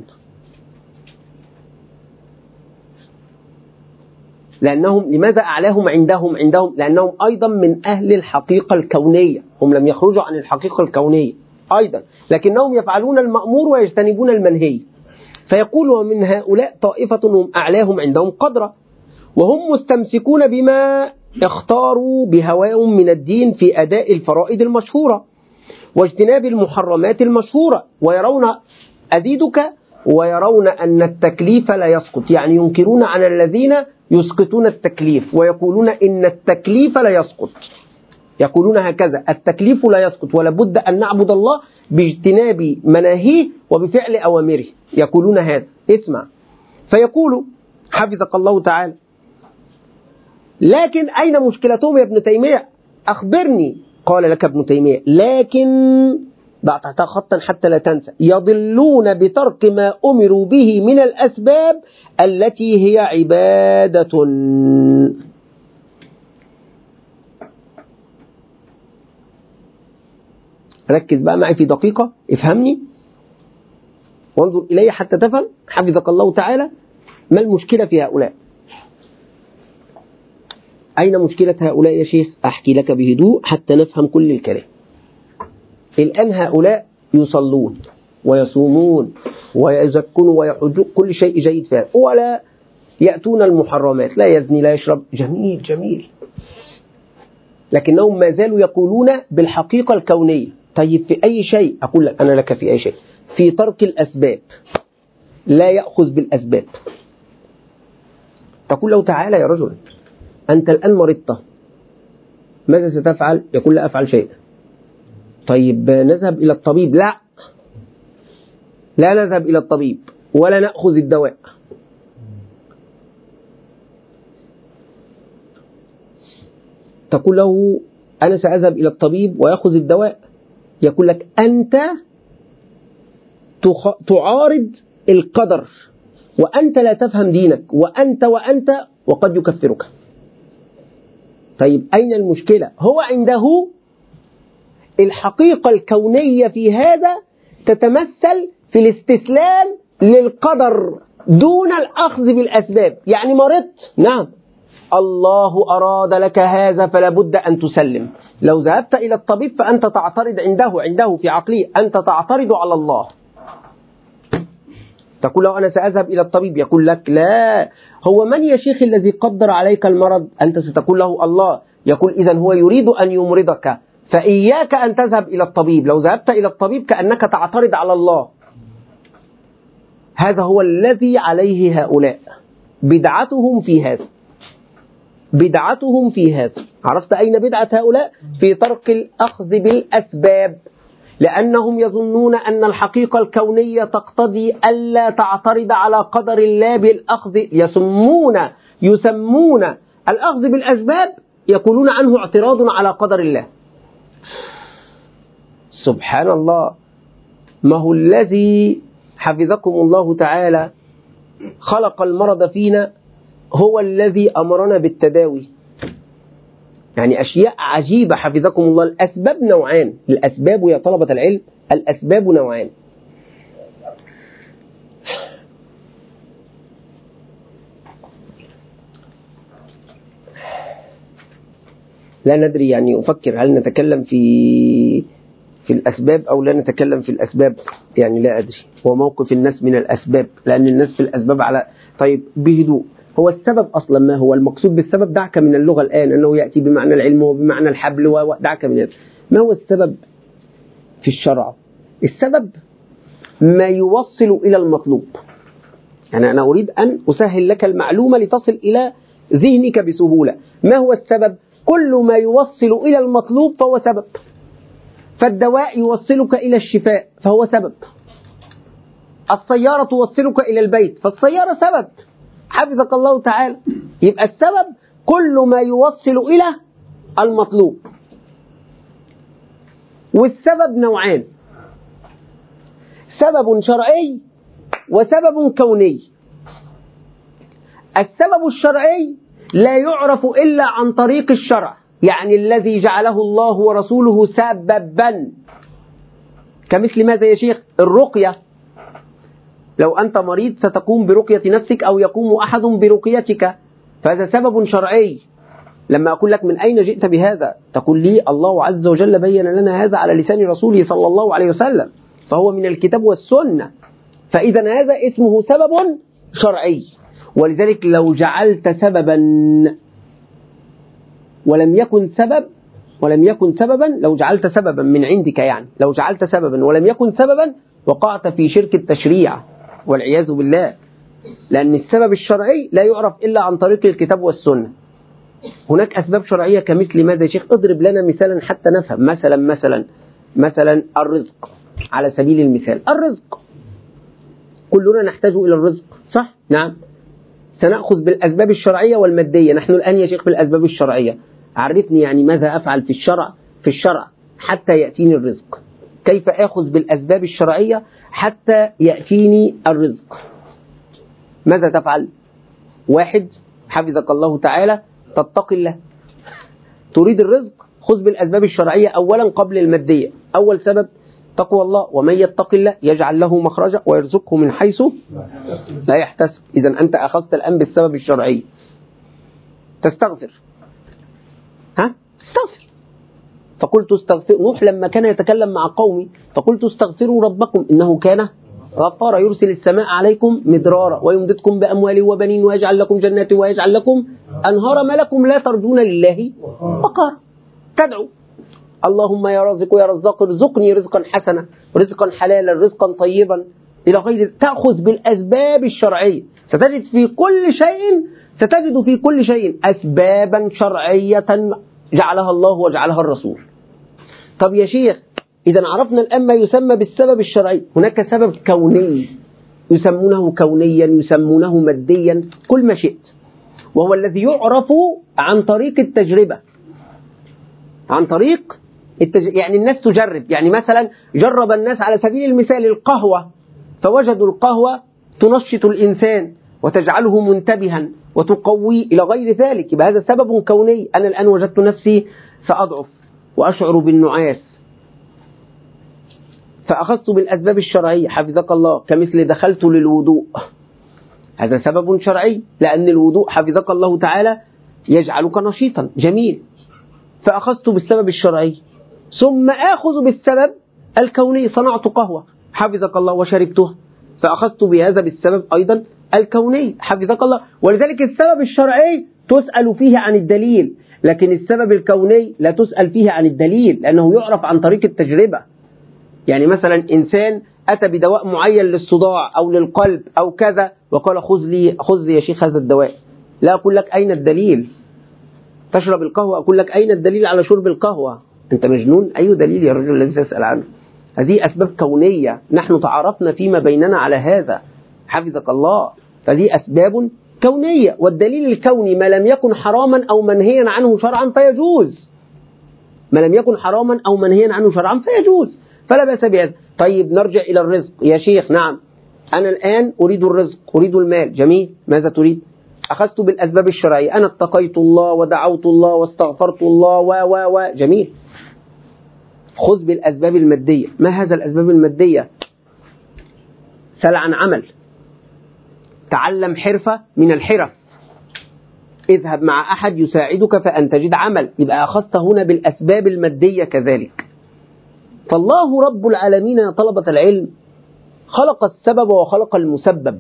لأنهم لماذا أعلاهم عندهم عندهم لأنهم أيضا من أهل الحقيقة الكونية. هم لم يخرجوا عن الحقيقة الكونية أيضا، لكنهم يفعلون المأمور ويجتنبون المنهي. فيقول ومن هؤلاء طائفة هم أعلاهم عندهم قدرا وهم مستمسكون بما اختاروا بهواهم من الدين في أداء الفرائض المشهورة واجتناب المحرمات المشهورة، ويرون أزيدك ويرون أن التكليف لا يسقط، يعني ينكرون على الذين يسقطون التكليف ويقولون إن التكليف لا يسقط. يقولون هكذا التكليف لا يسقط ولا بد أن نعبد الله باجتناب مناهيه وبفعل أوامره. يقولون هذا. اسمع. فيقول حفظك الله تعالى لكن أين مشكلتهم يا ابن تيمية؟ أخبرني. قال لك ابن تيمية لكن بعد تحتها خطا حتى لا تنسى يضلون بترك ما أمروا به من الأسباب التي هي عبادة. ركز بقى معي في دقيقة، افهمني وانظر إلي حتى تفهم حفظك الله تعالى ما المشكلة في هؤلاء. أين مشكلة هؤلاء يا شيخ؟ أحكي لك بهدوء حتى نفهم كل الكلام. الآن هؤلاء يصلون ويصومون ويزكون ويحجون، كل شيء جيد فيها، ولا يأتون المحرمات، لا يزني لا يشرب، جميل جميل، لكنهم ما زالوا يقولون بالحقيقة الكونية. طيب في أي شيء؟ أقول لك أنا لك في أي شيء، في ترك الأسباب، لا يأخذ بالأسباب. تقول له تعالى يا رجل أنت الآن مرضت، ماذا ستفعل؟ يقول لا أفعل شيء. طيب نذهب إلى الطبيب؟ لا، لا نذهب إلى الطبيب ولا نأخذ الدواء. تقول له أنا سأذهب إلى الطبيب ويأخذ الدواء، يقول لك أنت تعارض القدر وأنت لا تفهم دينك وأنت وأنت وقد يكفرك. طيب أين المشكلة؟ هو عنده الحقيقة الكونية في هذا تتمثل في الاستسلام للقدر دون الأخذ بالأسباب. يعني مرضت، نعم، الله أراد لك هذا فلا بد أن تسلم. لو ذهبت إلى الطبيب فأنت تعترض عنده عنده في عقله، أنت تعترض على الله. تقول له أنا سأذهب إلى الطبيب، يقول لك لا، هو من يا شيخ الذي قدر عليك المرض؟ أنت ستقول له الله. يقول إذن هو يريد أن يمرضك، فإياك أن تذهب إلى الطبيب. لو ذهبت إلى الطبيب كأنك تعترض على الله. هذا هو الذي عليه هؤلاء، بدعتهم في هذا، بدعتهم في هذا. عرفت أين بدعة هؤلاء؟ في ترك الأخذ بالأسباب، لأنهم يظنون أن الحقيقة الكونية تقتضي ألا تعترض على قدر الله بالأخذ. يسمون يسمون الأخذ بالأسباب، يقولون عنه اعتراض على قدر الله. سبحان الله. ما هو الذي حفظكم الله تعالى خلق المرض فينا هو الذي أمرنا بالتداوي. يعني أشياء عجيبة حفظكم الله. الأسباب نوعان، الأسباب يا طلبة العلم، الأسباب نوعان. لا ندري، يعني أفكر هل نتكلم في في الأسباب أو لا نتكلم في الأسباب، يعني لا أدري. وموقف الناس من الأسباب، لأن الناس في الأسباب على طيب بهدوء. هو السبب أصلا ما هو المقصود بالسبب؟ دعك من اللغة الآن أنه يأتي بمعنى العلم وبمعنى الحبل، ودعك من هذا. ما هو السبب في الشرع؟ السبب ما يوصل إلى المطلوب. يعني أنا أريد أن أسهل لك المعلومة لتصل إلى ذهنك بسهولة. ما هو السبب؟ كل ما يوصل إلى المطلوب فهو سبب. فالدواء يوصلك إلى الشفاء فهو سبب. السيارة توصلك إلى البيت فالسيارة سبب. حفظك الله تعالى. يبقى السبب كل ما يوصل إلى المطلوب. والسبب نوعان، سبب شرعي وسبب كوني. السبب الشرعي لا يعرف إلا عن طريق الشرع، يعني الذي جعله الله ورسوله سببا. كمثل ماذا يا شيخ؟ الرقية. لو أنت مريض ستقوم برقية نفسك أو يقوم أحد برقيتك، فهذا سبب شرعي. لما أقول لك من أين جئت بهذا؟ تقول لي الله عز وجل بين لنا هذا على لسان رسوله صلى الله عليه وسلم، فهو من الكتاب والسنة. فإذا هذا اسمه سبب شرعي. ولذلك لو جعلت سببا ولم يكن سبب ولم يكن سببا لو جعلت سببا من عندك، يعني لو جعلت سببا ولم يكن سببا وقعت في شرك التشريع والعياذ بالله. لأن السبب الشرعي لا يعرف إلا عن طريق الكتاب والسنة. هناك أسباب شرعية كمثل ماذا يا شيخ؟ اضرب لنا مثالا حتى نفهم. مثلا مثلا مثلا الرزق على سبيل المثال. الرزق كلنا نحتاج إلى الرزق، صح؟ نعم. سنأخذ بالأسباب الشرعية والمادية. نحن الآن يا شيخ بالأسباب الشرعية. عرفني يعني ماذا أفعل في الشرع في الشرع حتى يأتيني الرزق. كيف أخذ بالأسباب الشرعية حتى يأتيني الرزق؟ ماذا تفعل؟ واحد، حفظك الله تعالى، تتقي الله. تريد الرزق، خذ بالأسباب الشرعية أولا قبل المادية. أول سبب تقوى الله، ومن يتق الله يجعل له مخرجا ويرزقه من حيث لا يحتسب. إذا أنت أخذت الآن بالسبب الشرعي. تستغفر، ها؟ تستغفر. فقلت استغفر. نوح لما كان يتكلم مع قومي فقلت استغفروا ربكم إنه كان غفارا يرسل السماء عليكم مدرارا ويمددكم بأموال وبنين ويجعل لكم جنات ويجعل لكم أنهارا ما لكم لا ترجون لله وقارا. تدعو اللهم يا رازق يا رزاق ارزقني رزقا حسنا رزقا حلالا رزقا طيبا إلى غير. تأخذ بالأسباب الشرعية. ستجد في كل شيء ستجد في كل شيء أسبابا شرعية جعلها الله وجعلها الرسول. طب يا شيخ إذا عرفنا الآن ما يسمى بالسبب الشرعي. هناك سبب كوني يسمونه كونيا، يسمونه ماديا، كل ما شئت، وهو الذي يعرف عن طريق التجربة. عن طريق التج... يعني الناس تجرب. يعني مثلا جرب الناس على سبيل المثال القهوة، فوجدوا القهوة تنشط الإنسان وتجعله منتبها وتقويه إلى غير ذلك، يبقى هذا سبب كوني. أنا الآن وجدت نفسي سأضعف وأشعر بالنعاس، فأخذت بالأسباب الشرعية حفظك الله، كمثل دخلت للوضوء، هذا سبب شرعي، لأن الوضوء حفظك الله تعالى يجعلك نشيطا. جميل، فأخذت بالسبب الشرعي. ثم آخذ بالسبب الكوني، صنعت قهوة حفظك الله وشربتها، فأخذت بهذا بالسبب أيضا الكوني حفظك الله. ولذلك السبب الشرعي تسأل فيه عن الدليل، لكن السبب الكوني لا تسأل فيه عن الدليل، لأنه يعرف عن طريق التجربة. يعني مثلا إنسان أتى بدواء معين للصداع أو للقلب أو كذا، وقال خذ لي خذ لي يا شيخ هذا الدواء، لا أقول لك أين الدليل. تشرب القهوة، أقول لك أين الدليل على شرب القهوة؟ أنت مجنون؟ أي دليل يا رجل الذي تسأل عنه؟ هذه أسباب كونية، نحن تعرفنا فيما بيننا على هذا حفظك الله، فهذه أسباب كونية. والدليل الكوني ما لم يكن حراما أو منهيا عنه شرعا فيجوز، ما لم يكن حراما أو منهيا عنه شرعا فيجوز، فلا بأس بهذا. طيب نرجع إلى الرزق يا شيخ. نعم، أنا الآن أريد الرزق، أريد المال. جميل، ماذا تريد؟ أخذت بالأسباب الشرعية، أنا اتقيت الله ودعوت الله واستغفرت الله و و و جميل. خذ بالأسباب المادية. ما هذا الأسباب المادية؟ سل عن عمل، تعلم حرفة من الحرف، اذهب مع أحد يساعدك فأن تجد عمل، يبقى أخذت هنا بالأسباب المادية كذلك. فالله رب العالمين يا طلبة العلم خلق السبب وخلق المسبب،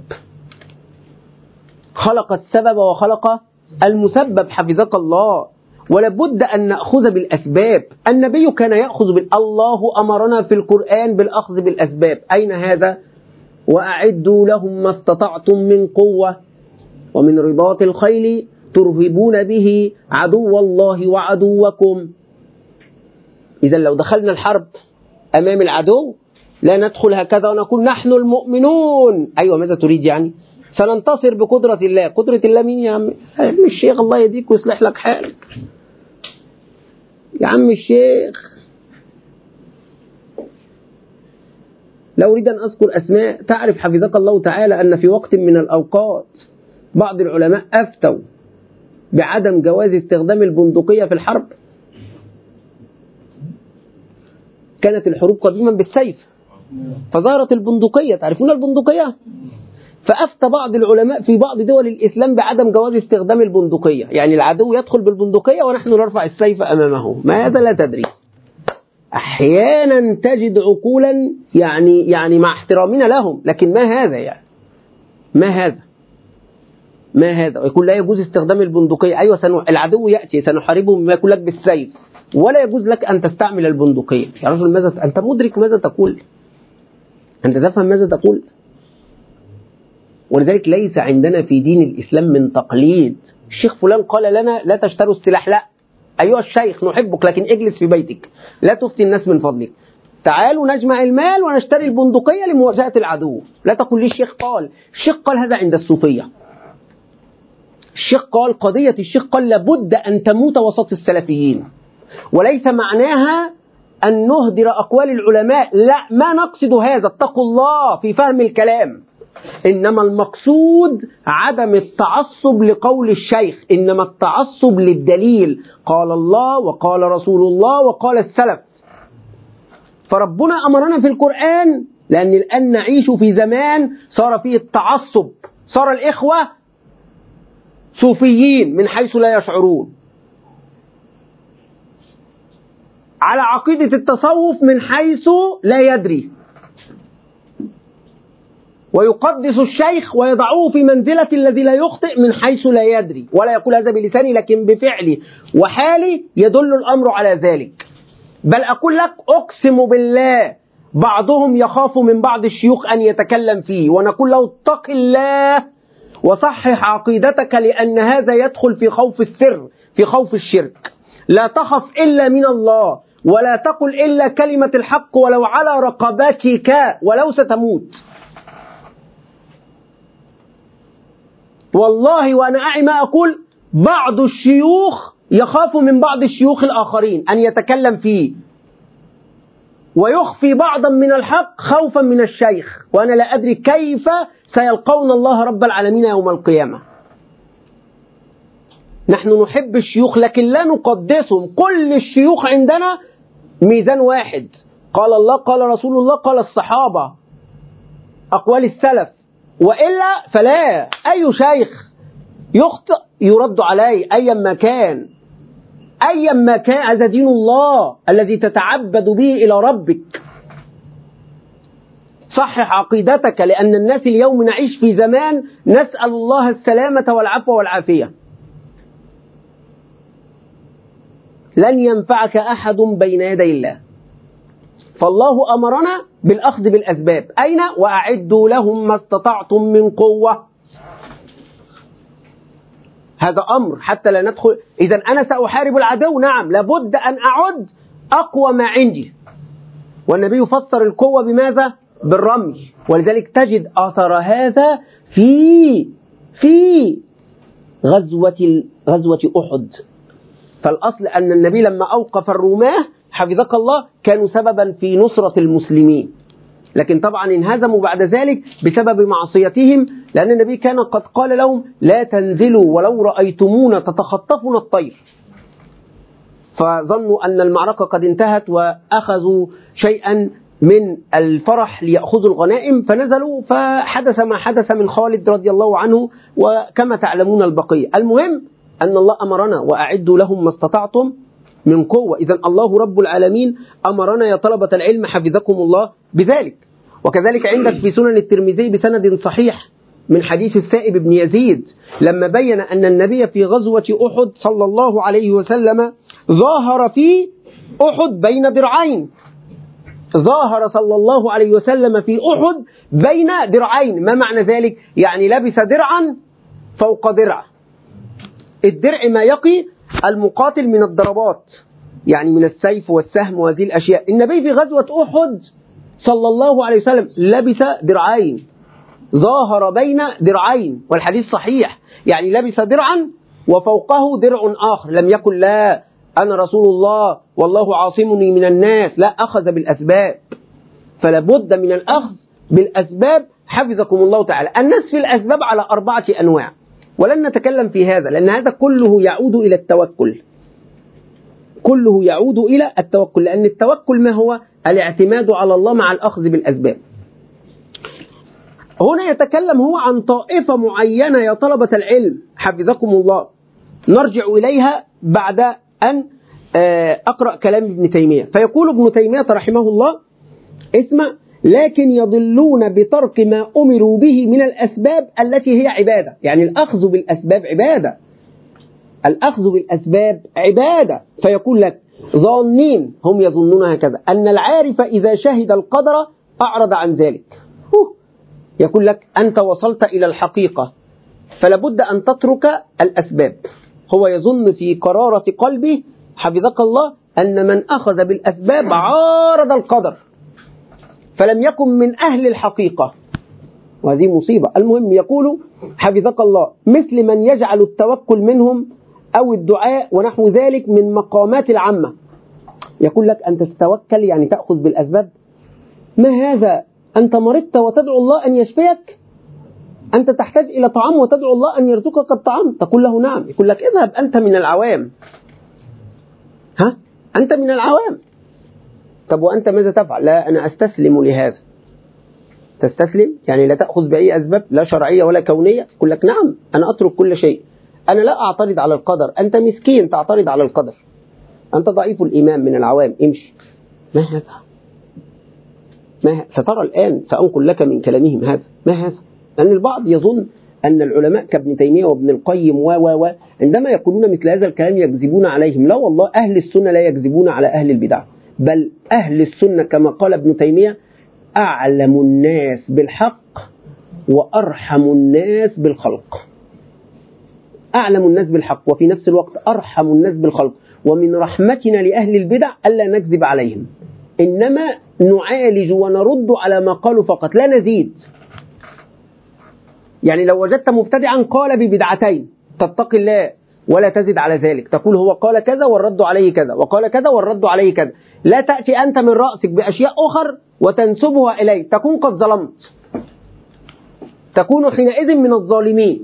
خلق السبب وخلق المسبب حفظك الله، ولابد أن نأخذ بالأسباب. النبي كان يأخذ بال الله أمرنا في القرآن بالأخذ بالأسباب. أين هذا؟ وأعدوا لهم ما استطعتم من قوة ومن رباط الخيل ترهبون به عدو الله وعدوكم. إذا لو دخلنا الحرب أمام العدو لا ندخل هكذا ونقول نحن المؤمنون. أيوة، ماذا تريد يعني؟ سننتصر بقدرة الله. قدرة الله مين يا عم؟ يا عم الشيخ الله يهديك ويصلح لك حالك يا عم الشيخ. لا أريد أن أذكر أسماء. تعرف حفظك الله تعالى أن في وقت من الأوقات بعض العلماء أفتوا بعدم جواز استخدام البندقية في الحرب. كانت الحروب قديما بالسيف، فظهرت البندقية، تعرفون البندقية؟ فأفتى بعض العلماء في بعض دول الإسلام بعدم جواز استخدام البندقية، يعني العدو يدخل بالبندقية ونحن نرفع السيف أمامه. ما هذا؟ لا تدري. أحيانا تجد عقولا يعني يعني مع احترامنا لهم، لكن ما هذا يعني؟ ما هذا؟ ما هذا؟ ويقول لا يجوز استخدام البندقية. أيوة، سنو... العدو يأتي سنحاربه بما يقول لك بالسيف، ولا يجوز لك أن تستعمل البندقية. يا رجل ماذا أنت مدرك ماذا تقول؟ أنت تفهم ماذا تقول؟ ولذلك ليس عندنا في دين الإسلام من تقليد. الشيخ فلان قال لنا لا تشتروا السلاح، لا أيها الشيخ نحبك لكن اجلس في بيتك لا تفتي الناس من فضلك، تعالوا نجمع المال ونشتري البندقية لمواجهة العدو. لا تقول لي الشيخ قال. الشيخ قال هذا عند الصوفية. الشيخ قال قضية الشيخ قال لابد أن تموت وسط السلفيين، وليس معناها أن نهدر أقوال العلماء، لا، ما نقصد هذا، اتقوا الله في فهم الكلام. إنما المقصود عدم التعصب لقول الشيخ، إنما التعصب للدليل. قال الله وقال رسول الله وقال السلف. فربنا أمرنا في القرآن لأن الآن نعيش في زمان صار فيه التعصب، صار الإخوة صوفيين من حيث لا يشعرون، على عقيدة التصوف من حيث لا يدري، ويقدس الشيخ ويضعوه في منزلة الذي لا يخطئ من حيث لا يدري، ولا يقول هذا بلساني لكن بفعلي وحالي يدل الأمر على ذلك. بل أقول لك أقسم بالله بعضهم يخاف من بعض الشيوخ أن يتكلم فيه، ونقول له اتق الله وصحح عقيدتك، لأن هذا يدخل في خوف السر، في خوف الشرك. لا تخف إلا من الله، ولا تقل إلا كلمة الحق ولو على رقبتك ولو ستموت. والله وأنا أعي ما أقول، بعض الشيوخ يخاف من بعض الشيوخ الآخرين أن يتكلم فيه، ويخفي بعضا من الحق خوفا من الشيخ، وأنا لا أدري كيف سيلقون الله رب العالمين يوم القيامة. نحن نحب الشيوخ لكن لا نقدسهم. كل الشيوخ عندنا ميزان واحد، قال الله قال رسول الله قال الصحابة، أقوال السلف، وإلا فلا. أي شيخ يخطئ يرد عليه أيا ما كان، أيا ما كان. هذا دين الله الذي تتعبد به إلى ربك. صحح عقيدتك، لأن الناس اليوم نعيش في زمان نسأل الله السلامة والعفو والعافية. لن ينفعك أحد بين يدي الله، فالله أمرنا بالأخذ بالأسباب. أين؟ وأعدوا لهم ما استطعتم من قوة. هذا أمر حتى لا ندخل. إذا أنا سأحارب العدو، نعم، لابد أن أعد أقوى ما عندي. والنبي فسر القوة بماذا؟ بالرمي. ولذلك تجد أثر هذا في في غزوة غزوة أحد. فالأصل أن النبي لما أوقف الرماة حفظك الله كانوا سببا في نصرة المسلمين، لكن طبعا انهزموا بعد ذلك بسبب معصيتهم، لأن النبي كان قد قال لهم لا تنزلوا ولو رأيتمونا تتخطفنا الطير. فظنوا أن المعركة قد انتهت وأخذوا شيئا من الفرح ليأخذوا الغنائم، فنزلوا فحدث ما حدث من خالد رضي الله عنه، وكما تعلمون البقية. المهم أن الله أمرنا وأعدوا لهم ما استطعتم من قوة. إذن الله رب العالمين أمرنا يا طلبة العلم حفظكم الله بذلك. وكذلك عندك في سنن الترمذي بسند صحيح من حديث السائب بن يزيد لما بين أن النبي في غزوة أحد صلى الله عليه وسلم ظاهر في أحد بين درعين. ظاهر صلى الله عليه وسلم في أحد بين درعين. ما معنى ذلك؟ يعني لبس درعا فوق درع. الدرع ما يقي المقاتل من الضربات، يعني من السيف والسهم وهذه الأشياء. النبي في غزوة أحد صلى الله عليه وسلم لبس درعين، ظاهر بين درعين، والحديث صحيح، يعني لبس درعا وفوقه درع آخر. لم يقل لا أنا رسول الله والله عاصمني من الناس، لا، أخذ بالأسباب. فلابد من الأخذ بالأسباب حفظكم الله تعالى. الناس في الأسباب على أربعة أنواع، ولن نتكلم في هذا لأن هذا كله يعود إلى التوكل. كله يعود إلى التوكل، لأن التوكل ما هو؟ الاعتماد على الله مع الأخذ بالأسباب. هنا يتكلم هو عن طائفة معينة يا طلبة العلم حفظكم الله، نرجع إليها بعد أن أقرأ كلام ابن تيمية. فيقول ابن تيمية رحمه الله اسمع: لكن يضلون بترك ما أمروا به من الأسباب التي هي عبادة. يعني الأخذ بالأسباب عبادة، الأخذ بالأسباب عبادة. فيقول لك ظانين، هم يظنون هكذا، أن العارف إذا شهد القدر أعرض عن ذلك. يقول لك أنت وصلت إلى الحقيقة فلابد أن تترك الأسباب. هو يظن في قرارة قلبه حفظك الله أن من أخذ بالأسباب عارض القدر، فلم يكن من أهل الحقيقة، وهذه مصيبة. المهم يقول حفظك الله مثل من يجعل التوكل منهم أو الدعاء ونحو ذلك من مقامات العامة. يقول لك أنت تتوكل يعني تأخذ بالأسباب؟ ما هذا؟ أنت مرضت وتدعو الله أن يشفيك؟ أنت تحتاج إلى طعام وتدعو الله أن يرزقك الطعام؟ تقول له نعم. يقول لك اذهب أنت من العوام. ها؟ أنت من العوام. طب وأنت ماذا تفعل؟ لا أنا أستسلم لهذا. تستسلم يعني لا تأخذ بأي أسباب، لا شرعية ولا كونية؟ يقول لك نعم أنا أترك كل شيء، أنا لا أعترض على القدر. أنت مسكين تعترض على القدر، أنت ضعيف الإيمان من العوام، امشي. ما هذا؟ ما سترى الآن سأنقل لك من كلامهم هذا. ما هذا؟ لأن البعض يظن أن العلماء كابن تيمية وابن القيم و و و عندما يقولون مثل هذا الكلام يكذبون عليهم. لا والله، أهل السنة لا يكذبون على أهل البدع، بل أهل السنة كما قال ابن تيمية أعلم الناس بالحق وأرحم الناس بالخلق. أعلم الناس بالحق وفي نفس الوقت أرحم الناس بالخلق. ومن رحمتنا لأهل البدع ألا نكذب عليهم، إنما نعالج ونرد على ما قالوا فقط لا نزيد. يعني لو وجدت مبتدعا قال ببدعتين تتقي الله ولا تزد على ذلك، تقول هو قال كذا والرد عليه كذا، وقال كذا والرد عليه كذا، لا تأتي أنت من رأسك بأشياء أخر وتنسبها إليه، تكون قد ظلمت، تكون حينئذ من الظالمين،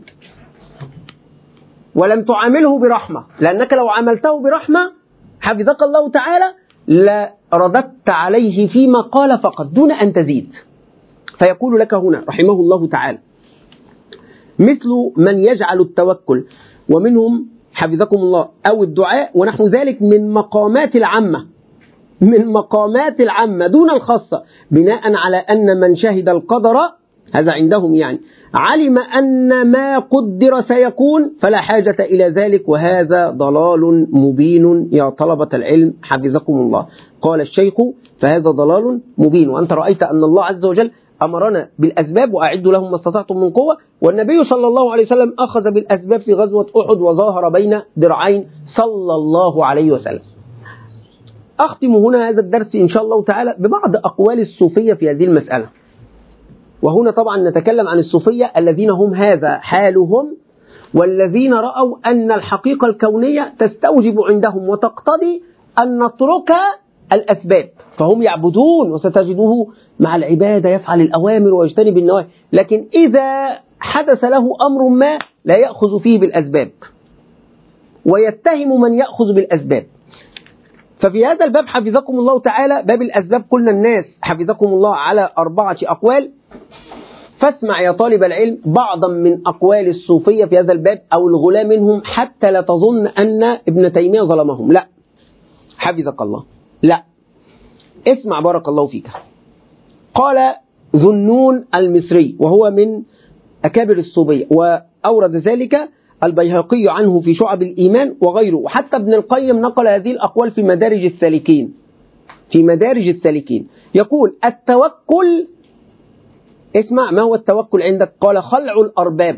ولم تعامله برحمة، لأنك لو عاملته برحمة حفظك الله تعالى لرددت عليه فيما قال فقط دون أن تزيد. فيقول لك هنا رحمه الله تعالى: مثل من يجعل التوكل ومنهم حفظكم الله أو الدعاء ونحو ذلك من مقامات العامة، من مقامات العامة دون الخاصة، بناء على أن من شهد القدر، هذا عندهم يعني، علم أن ما قدر سيكون فلا حاجة إلى ذلك، وهذا ضلال مبين يا طلبة العلم حفظكم الله. قال الشيخ: فهذا ضلال مبين. وأنت رأيت أن الله عز وجل أمرنا بالأسباب وأعدوا لهم ما استطعتم من قوة، والنبي صلى الله عليه وسلم أخذ بالأسباب في غزوة أحد وظاهر بين درعين صلى الله عليه وسلم. أختم هنا هذا الدرس إن شاء الله تعالى ببعض أقوال الصوفية في هذه المسألة. وهنا طبعا نتكلم عن الصوفية الذين هم هذا حالهم، والذين رأوا أن الحقيقة الكونية تستوجب عندهم وتقتضي أن نترك الأسباب، فهم يعبدون وستجدوه مع العبادة يفعل الأوامر ويجتنب النواهي، لكن إذا حدث له أمر ما لا يأخذ فيه بالأسباب ويتهم من يأخذ بالأسباب. ففي هذا الباب حفظكم الله تعالى، باب الأسباب، قلنا الناس حفظكم الله على أربعة أقوال، فاسمع يا طالب العلم بعضا من أقوال الصوفية في هذا الباب أو الغلاة منهم، حتى لا تظن أن ابن تيمية ظلمهم، لا حفظك الله، لا اسمع بارك الله فيك. قال ذنون المصري وهو من أكابر الصوفية، وأورد ذلك البيهقي عنه في شعب الإيمان وغيره، وحتى ابن القيم نقل هذه الأقوال في مدارج السالكين، في مدارج السالكين يقول: التوكل، اسمع ما هو التوكل عندك؟ قال: خلع الأرباب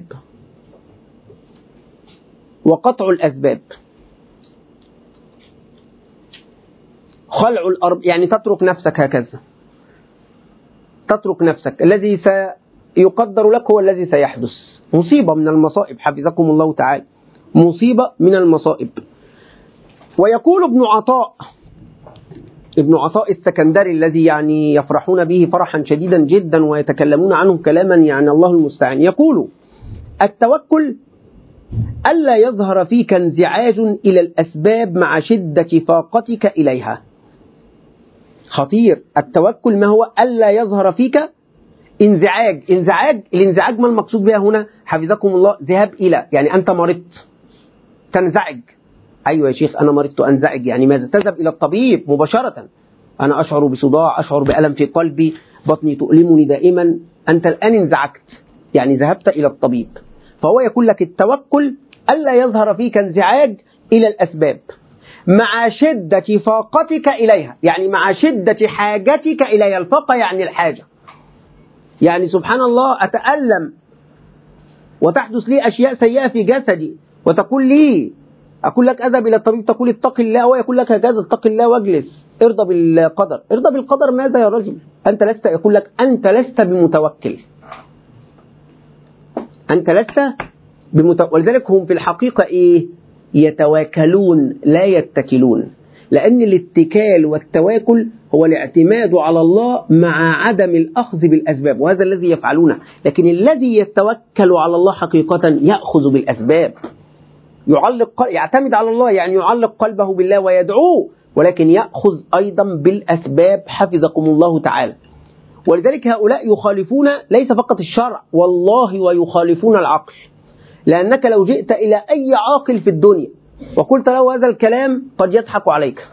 وقطع الأسباب. خلع الأرباب يعني تترك نفسك هكذا، تترك نفسك، الذي سيقدر لك هو الذي سيحدث. مصيبة من المصائب حفظكم الله تعالى، مصيبة من المصائب. ويقول ابن عطاء، ابن عطاء السكندري الذي يعني يفرحون به فرحا شديدا جدا ويتكلمون عنه كلاما يعني الله المستعان، يقول: التوكل ألا يظهر فيك انزعاج إلى الأسباب مع شدة فاقتك إليها. خطير. التوكل ما هو؟ ألا يظهر فيك انزعاج. انزعاج، الانزعاج ما المقصود بها هنا حفظكم الله؟ ذهاب إلى، يعني أنت مرضت تنزعج. أيوة يا شيخ أنا مرضت أنزعج، يعني ماذا؟ تذهب إلى الطبيب مباشرة. أنا أشعر بصداع، أشعر بألم في قلبي، بطني تؤلمني دائما، أنت الآن انزعجت، يعني ذهبت إلى الطبيب. فهو يقول لك التوكل ألا يظهر فيك انزعاج إلى الأسباب مع شدة فاقتك إليها، يعني مع شدة حاجتك إليها. الفاقة يعني الحاجة، يعني سبحان الله أتألم وتحدث لي أشياء سيئة في جسدي وتقول لي، أقول لك أذهب إلى الطبيب، تقول اتق الله، هو يقول لك هكذا اتق الله واجلس، ارضى بالقدر. ارضى بالقدر ماذا يا رجل؟ أنت لست، يقول لك أنت لست بمتوكل، أنت لست بمتوكل. ولذلك هم في الحقيقة إيه؟ يتواكلون لا يتكلون، لأن الاتكال والتواكل هو الاعتماد على الله مع عدم الأخذ بالأسباب، وهذا الذي يفعلونه. لكن الذي يتوكل على الله حقيقة يأخذ بالأسباب، يعلق، يعتمد على الله، يعني يعلق قلبه بالله ويدعوه، ولكن يأخذ أيضا بالأسباب حفظكم الله تعالى. ولذلك هؤلاء يخالفون ليس فقط الشرع والله، ويخالفون العقل. لأنك لو جئت إلى أي عاقل في الدنيا وقلت له هذا الكلام قد يضحك عليك.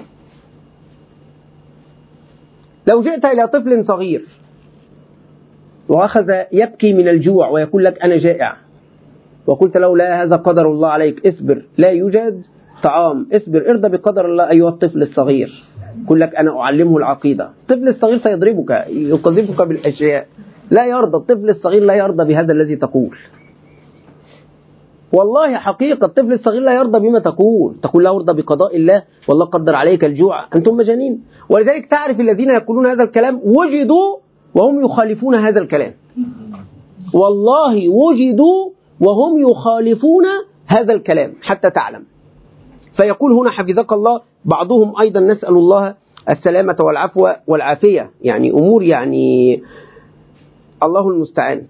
لو جئت إلى طفل صغير وأخذ يبكي من الجوع ويقول لك أنا جائع، وقلت له لا هذا قدر الله عليك، اصبر لا يوجد طعام، اصبر ارضى بقدر الله أيها الطفل الصغير، يقول لك أنا أعلمه العقيدة. الطفل الصغير سيضربك، يقذفك بالأشياء، لا يرضى الطفل الصغير، لا يرضى بهذا الذي تقول. والله حقيقة الطفل الصغير لا يرضى بما تقول، تقول لا أرضى بقضاء الله والله قدر عليك الجوع، أنتم مجانين. ولذلك تعرف الذين يقولون هذا الكلام وجدوا وهم يخالفون هذا الكلام، والله وجدوا وهم يخالفون هذا الكلام حتى تعلم. فيقول هنا حفظك الله بعضهم أيضا نسأل الله السلامة والعفو والعافية، يعني أمور يعني الله المستعان.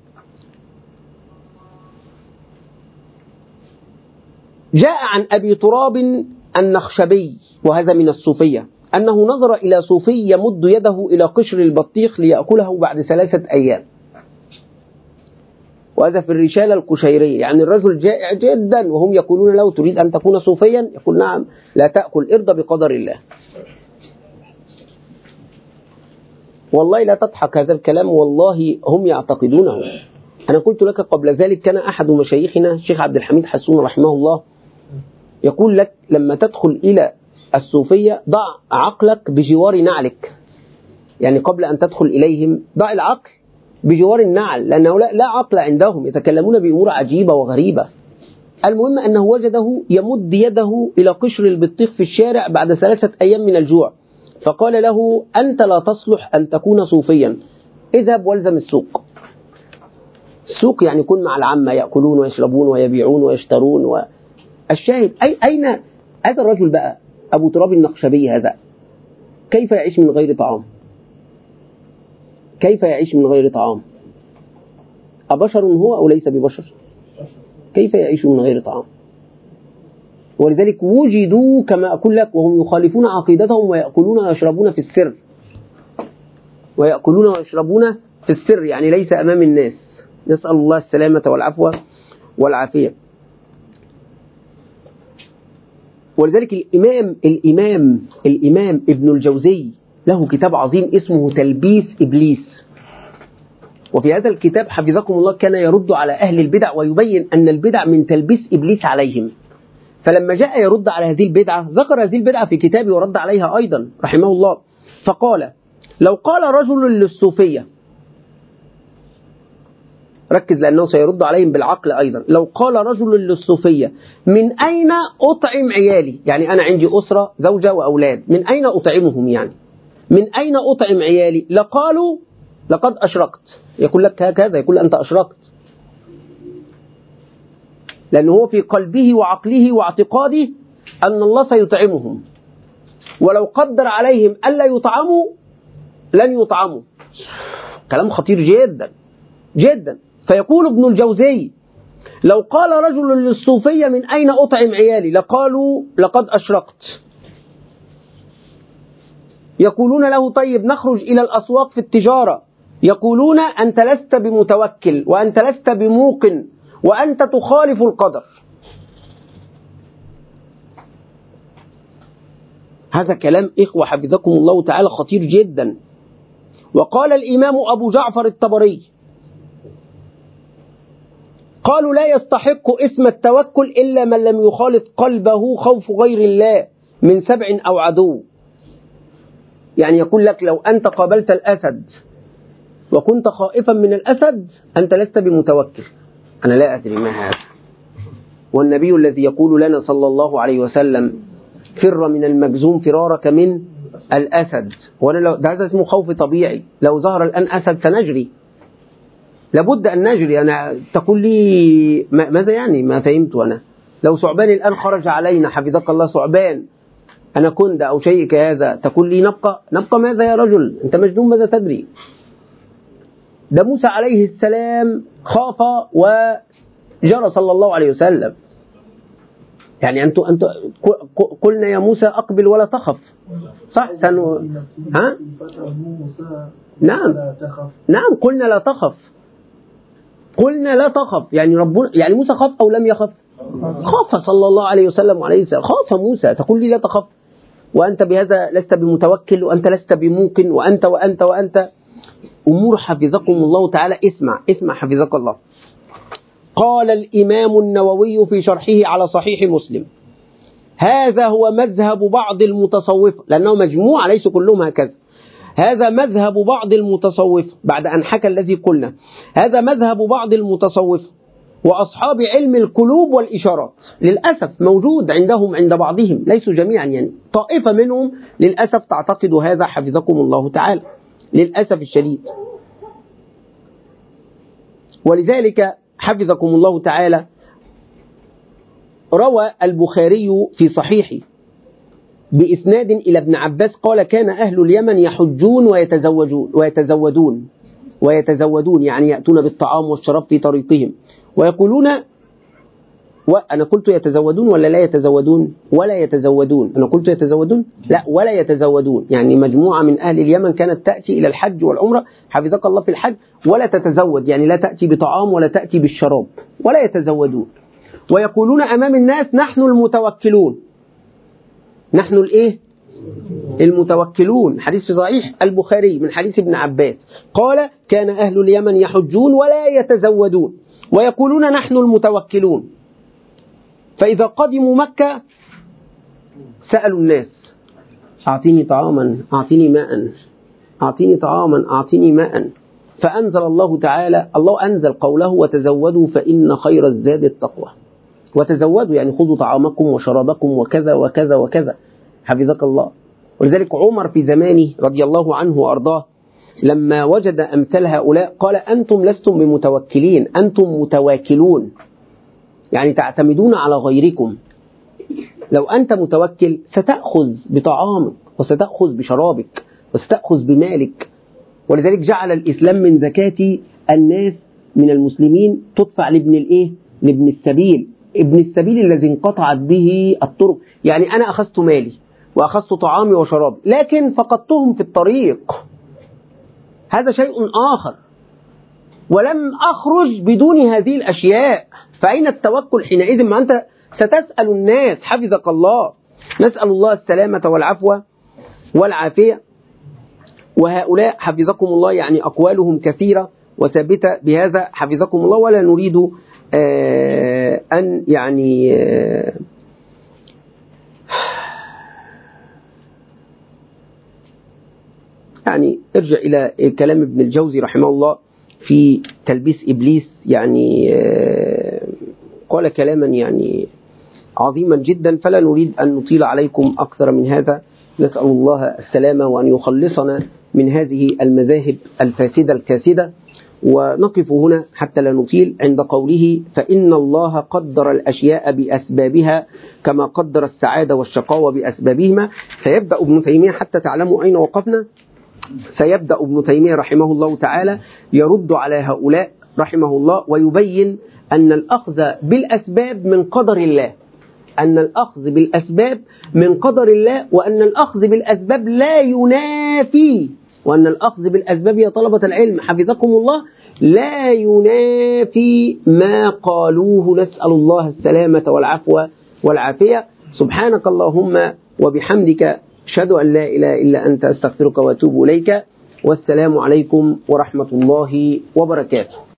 جاء عن أبي تراب النخشبي وهذا من الصوفية أنه نظر إلى صوفي يمد يده إلى قشر البطيخ ليأكله بعد ثلاثة أيام، وهذا في الرسالة القشيرية. يعني الرجل جائع جدا وهم يقولون له تريد أن تكون صوفيا؟ يقول نعم لا تأكل، ارضى بقدر الله. والله لا تضحك، هذا الكلام والله هم يعتقدونه. أنا قلت لك قبل ذلك كان أحد مشايخنا الشيخ عبد الحميد حسون رحمه الله يقول لك لما تدخل إلى الصوفية ضع عقلك بجوار نعلك، يعني قبل أن تدخل إليهم ضع العقل بجوار النعل، لأنه لا عقل عندهم، يتكلمون بأمور عجيبة وغريبة. المهم أنه وجده يمد يده إلى قشر البطيخ في الشارع بعد ثلاثة أيام من الجوع، فقال له أنت لا تصلح أن تكون صوفيا، اذهب والزم السوق. السوق يعني كن مع العامة، يأكلون ويشربون ويبيعون ويشترون و... الشاهد أي أين هذا الرجل بقى أبو تراب النخشبي هذا كيف يعيش من غير طعام؟ كيف يعيش من غير طعام؟ أبشر هو أو ليس ببشر؟ كيف يعيش من غير طعام؟ ولذلك وجدوا كما أقول لك وهم يخالفون عقيدتهم ويأكلون ويشربون في السر، ويأكلون ويشربون في السر يعني ليس أمام الناس. نسأل الله السلامة والعفو والعافية. ولذلك الإمام الإمام الإمام ابن الجوزي له كتاب عظيم اسمه تلبيس إبليس، وفي هذا الكتاب حفظكم الله كان يرد على أهل البدع ويبين أن البدع من تلبيس إبليس عليهم. فلما جاء يرد على هذه البدعة ذكر هذه البدعة في كتابه ورد عليها أيضا رحمه الله، فقال لو قال رجل للصوفية، ركز لأنه سيرد عليهم بالعقل أيضا، لو قال رجل للصوفية من أين أطعم عيالي، يعني أنا عندي أسرة زوجة وأولاد، من أين أطعمهم، يعني من أين أطعم عيالي، لقالوا لقد أشركت. يقول لك هكذا، يقول أنت أشركت، لأنه هو في قلبه وعقله واعتقاده أن الله سيطعمهم، ولو قدر عليهم ألا يطعموا لن يطعموا. كلام خطير جدا جدا. فيقول ابن الجوزي لو قال رجل للصوفية من أين أطعم عيالي لقالوا لقد أشركت. يقولون له طيب نخرج إلى الأسواق في التجارة، يقولون أنت لست بمتوكل وأنت لست بموقن وأنت تخالف القدر. هذا كلام إخوة حفظكم الله تعالى خطير جدا. وقال الإمام أبو جعفر الطبري قالوا لا يستحق اسم التوكل إلا من لم يخالط قلبه خوف غير الله من سبع أو عدو. يعني يقول لك لو أنت قابلت الأسد وكنت خائفا من الأسد أنت لست بمتوكل. أنا لا أدري ما هذا. والنبي الذي يقول لنا صلى الله عليه وسلم فر من المجزوم فرارك من الأسد، وأنا لو ده هذا اسمه خوف طبيعي. لو ظهر الآن أسد سنجري، لابد أن نجري. أنا تقول لي ماذا يعني؟ ما فهمت. أنا لو ثعبان الآن خرج علينا حفظك الله، ثعبان أنا كنت أو شيء كهذا، تقول لي نبقى نبقى ماذا يا رجل؟ أنت مجنون، ماذا تدري؟ ده موسى عليه السلام خاف وجرى صلى الله عليه وسلم. يعني أنتوا أنتوا قلنا يا موسى أقبل ولا تخف، صح؟ سنو... ها؟ نعم نعم قلنا لا تخف، قلنا لا تخف. يعني ربنا يعني موسى خاف أو لم يخف؟ خاف صلى الله عليه وسلم وعليه وسلم، خاف موسى. تقول لي لا تخف وأنت بهذا لست بمتوكل وأنت لست بموقن وأنت وأنت وأنت أمور حفظكم الله تعالى. اسمع اسمع حفظك الله. قال الإمام النووي في شرحه على صحيح مسلم هذا هو مذهب بعض المتصوفة، لأنه مجموعة ليس كلهم هكذا. هذا مذهب بعض المتصوفة بعد أن حكى الذي قلنا. هذا مذهب بعض المتصوفة وأصحاب علم القلوب والإشارات. للأسف موجود عندهم عند بعضهم، ليسوا جميعا، يعني طائفة منهم للأسف تعتقد هذا حفظكم الله تعالى، للأسف الشديد. ولذلك حفظكم الله تعالى روى البخاري في صحيحه بإسناد إلى ابن عباس قال: كان أهل اليمن يحجون ويتزوجون ويتزودون ويتزودون يعني يأتون بالطعام والشراب في طريقهم ويقولون، وأنا قلت يتزودون ولا لا يتزودون؟ ولا يتزودون. أنا قلت يتزودون؟ لا، ولا يتزودون. يعني مجموعة من أهل اليمن كانت تأتي إلى الحج والعمرة، حفظك الله، في الحج، ولا تتزود، يعني لا تأتي بطعام ولا تأتي بالشراب، ولا يتزودون. ويقولون أمام الناس: نحن المتوكلون. نحن الإيه؟ المتوكلون. حديث صحيح البخاري من حديث ابن عباس قال: كان أهل اليمن يحجون ولا يتزودون ويقولون نحن المتوكلون. فإذا قدموا مكة سألوا الناس: أعطيني طعاما، أعطيني ماء، أعطيني طعاما، أعطيني ماء. فأنزل الله تعالى، الله أنزل قوله: وتزودوا فإن خير الزاد التقوى. وتزودوا يعني خذوا طعامكم وشرابكم وكذا وكذا وكذا، حفظك الله. ولذلك عمر في زمانه رضي الله عنه وأرضاه لما وجد أمثال هؤلاء قال: أنتم لستم بمتوكلين، أنتم متواكلون، يعني تعتمدون على غيركم. لو أنت متوكل ستأخذ بطعامك وستأخذ بشرابك وستأخذ بمالك. ولذلك جعل الإسلام من زكاة الناس من المسلمين تدفع لابن الإيه؟ لابن السبيل، ابن السبيل الذي انقطعت به الطرق. يعني أنا أخذت مالي وأخذت طعامي وشرابي لكن فقدتهم في الطريق، هذا شيء آخر، ولم أخرج بدون هذه الأشياء. فأين التوكل حينئذ؟ ما أنت ستسأل الناس، حفظك الله. نسأل الله السلامة والعفو والعافية. وهؤلاء حفظكم الله يعني أقوالهم كثيرة وثابتة بهذا حفظكم الله، ولا نريد آه أن يعني آه يعني ارجع إلى كلام ابن الجوزي رحمه الله في تلبيس إبليس، يعني آه قال كلاما يعني عظيما جدا، فلا نريد أن نطيل عليكم أكثر من هذا. نسأل الله السلامة وأن يخلصنا من هذه المذاهب الفاسدة الكاسدة. ونقف هنا حتى لا نطيل عند قوله: فإن الله قدر الأشياء بأسبابها كما قدر السعادة والشقاوة بأسبابهما. سيبدأ ابن تيمية، حتى تعلموا أين وقفنا، سيبدأ ابن تيمية رحمه الله تعالى يرد على هؤلاء رحمه الله ويبين أن الأخذ بالأسباب من قدر الله، أن الأخذ بالأسباب من قدر الله، وأن الأخذ بالأسباب لا ينافي، وأن الأخذ بالأسباب يا طلبة العلم حفظكم الله لا ينافي ما قالوه. نسأل الله السلامة والعفو والعافية. سبحانك اللهم وبحمدك، أشهد أن لا إله إلا أنت، أستغفرك وأتوب إليك. والسلام عليكم ورحمة الله وبركاته.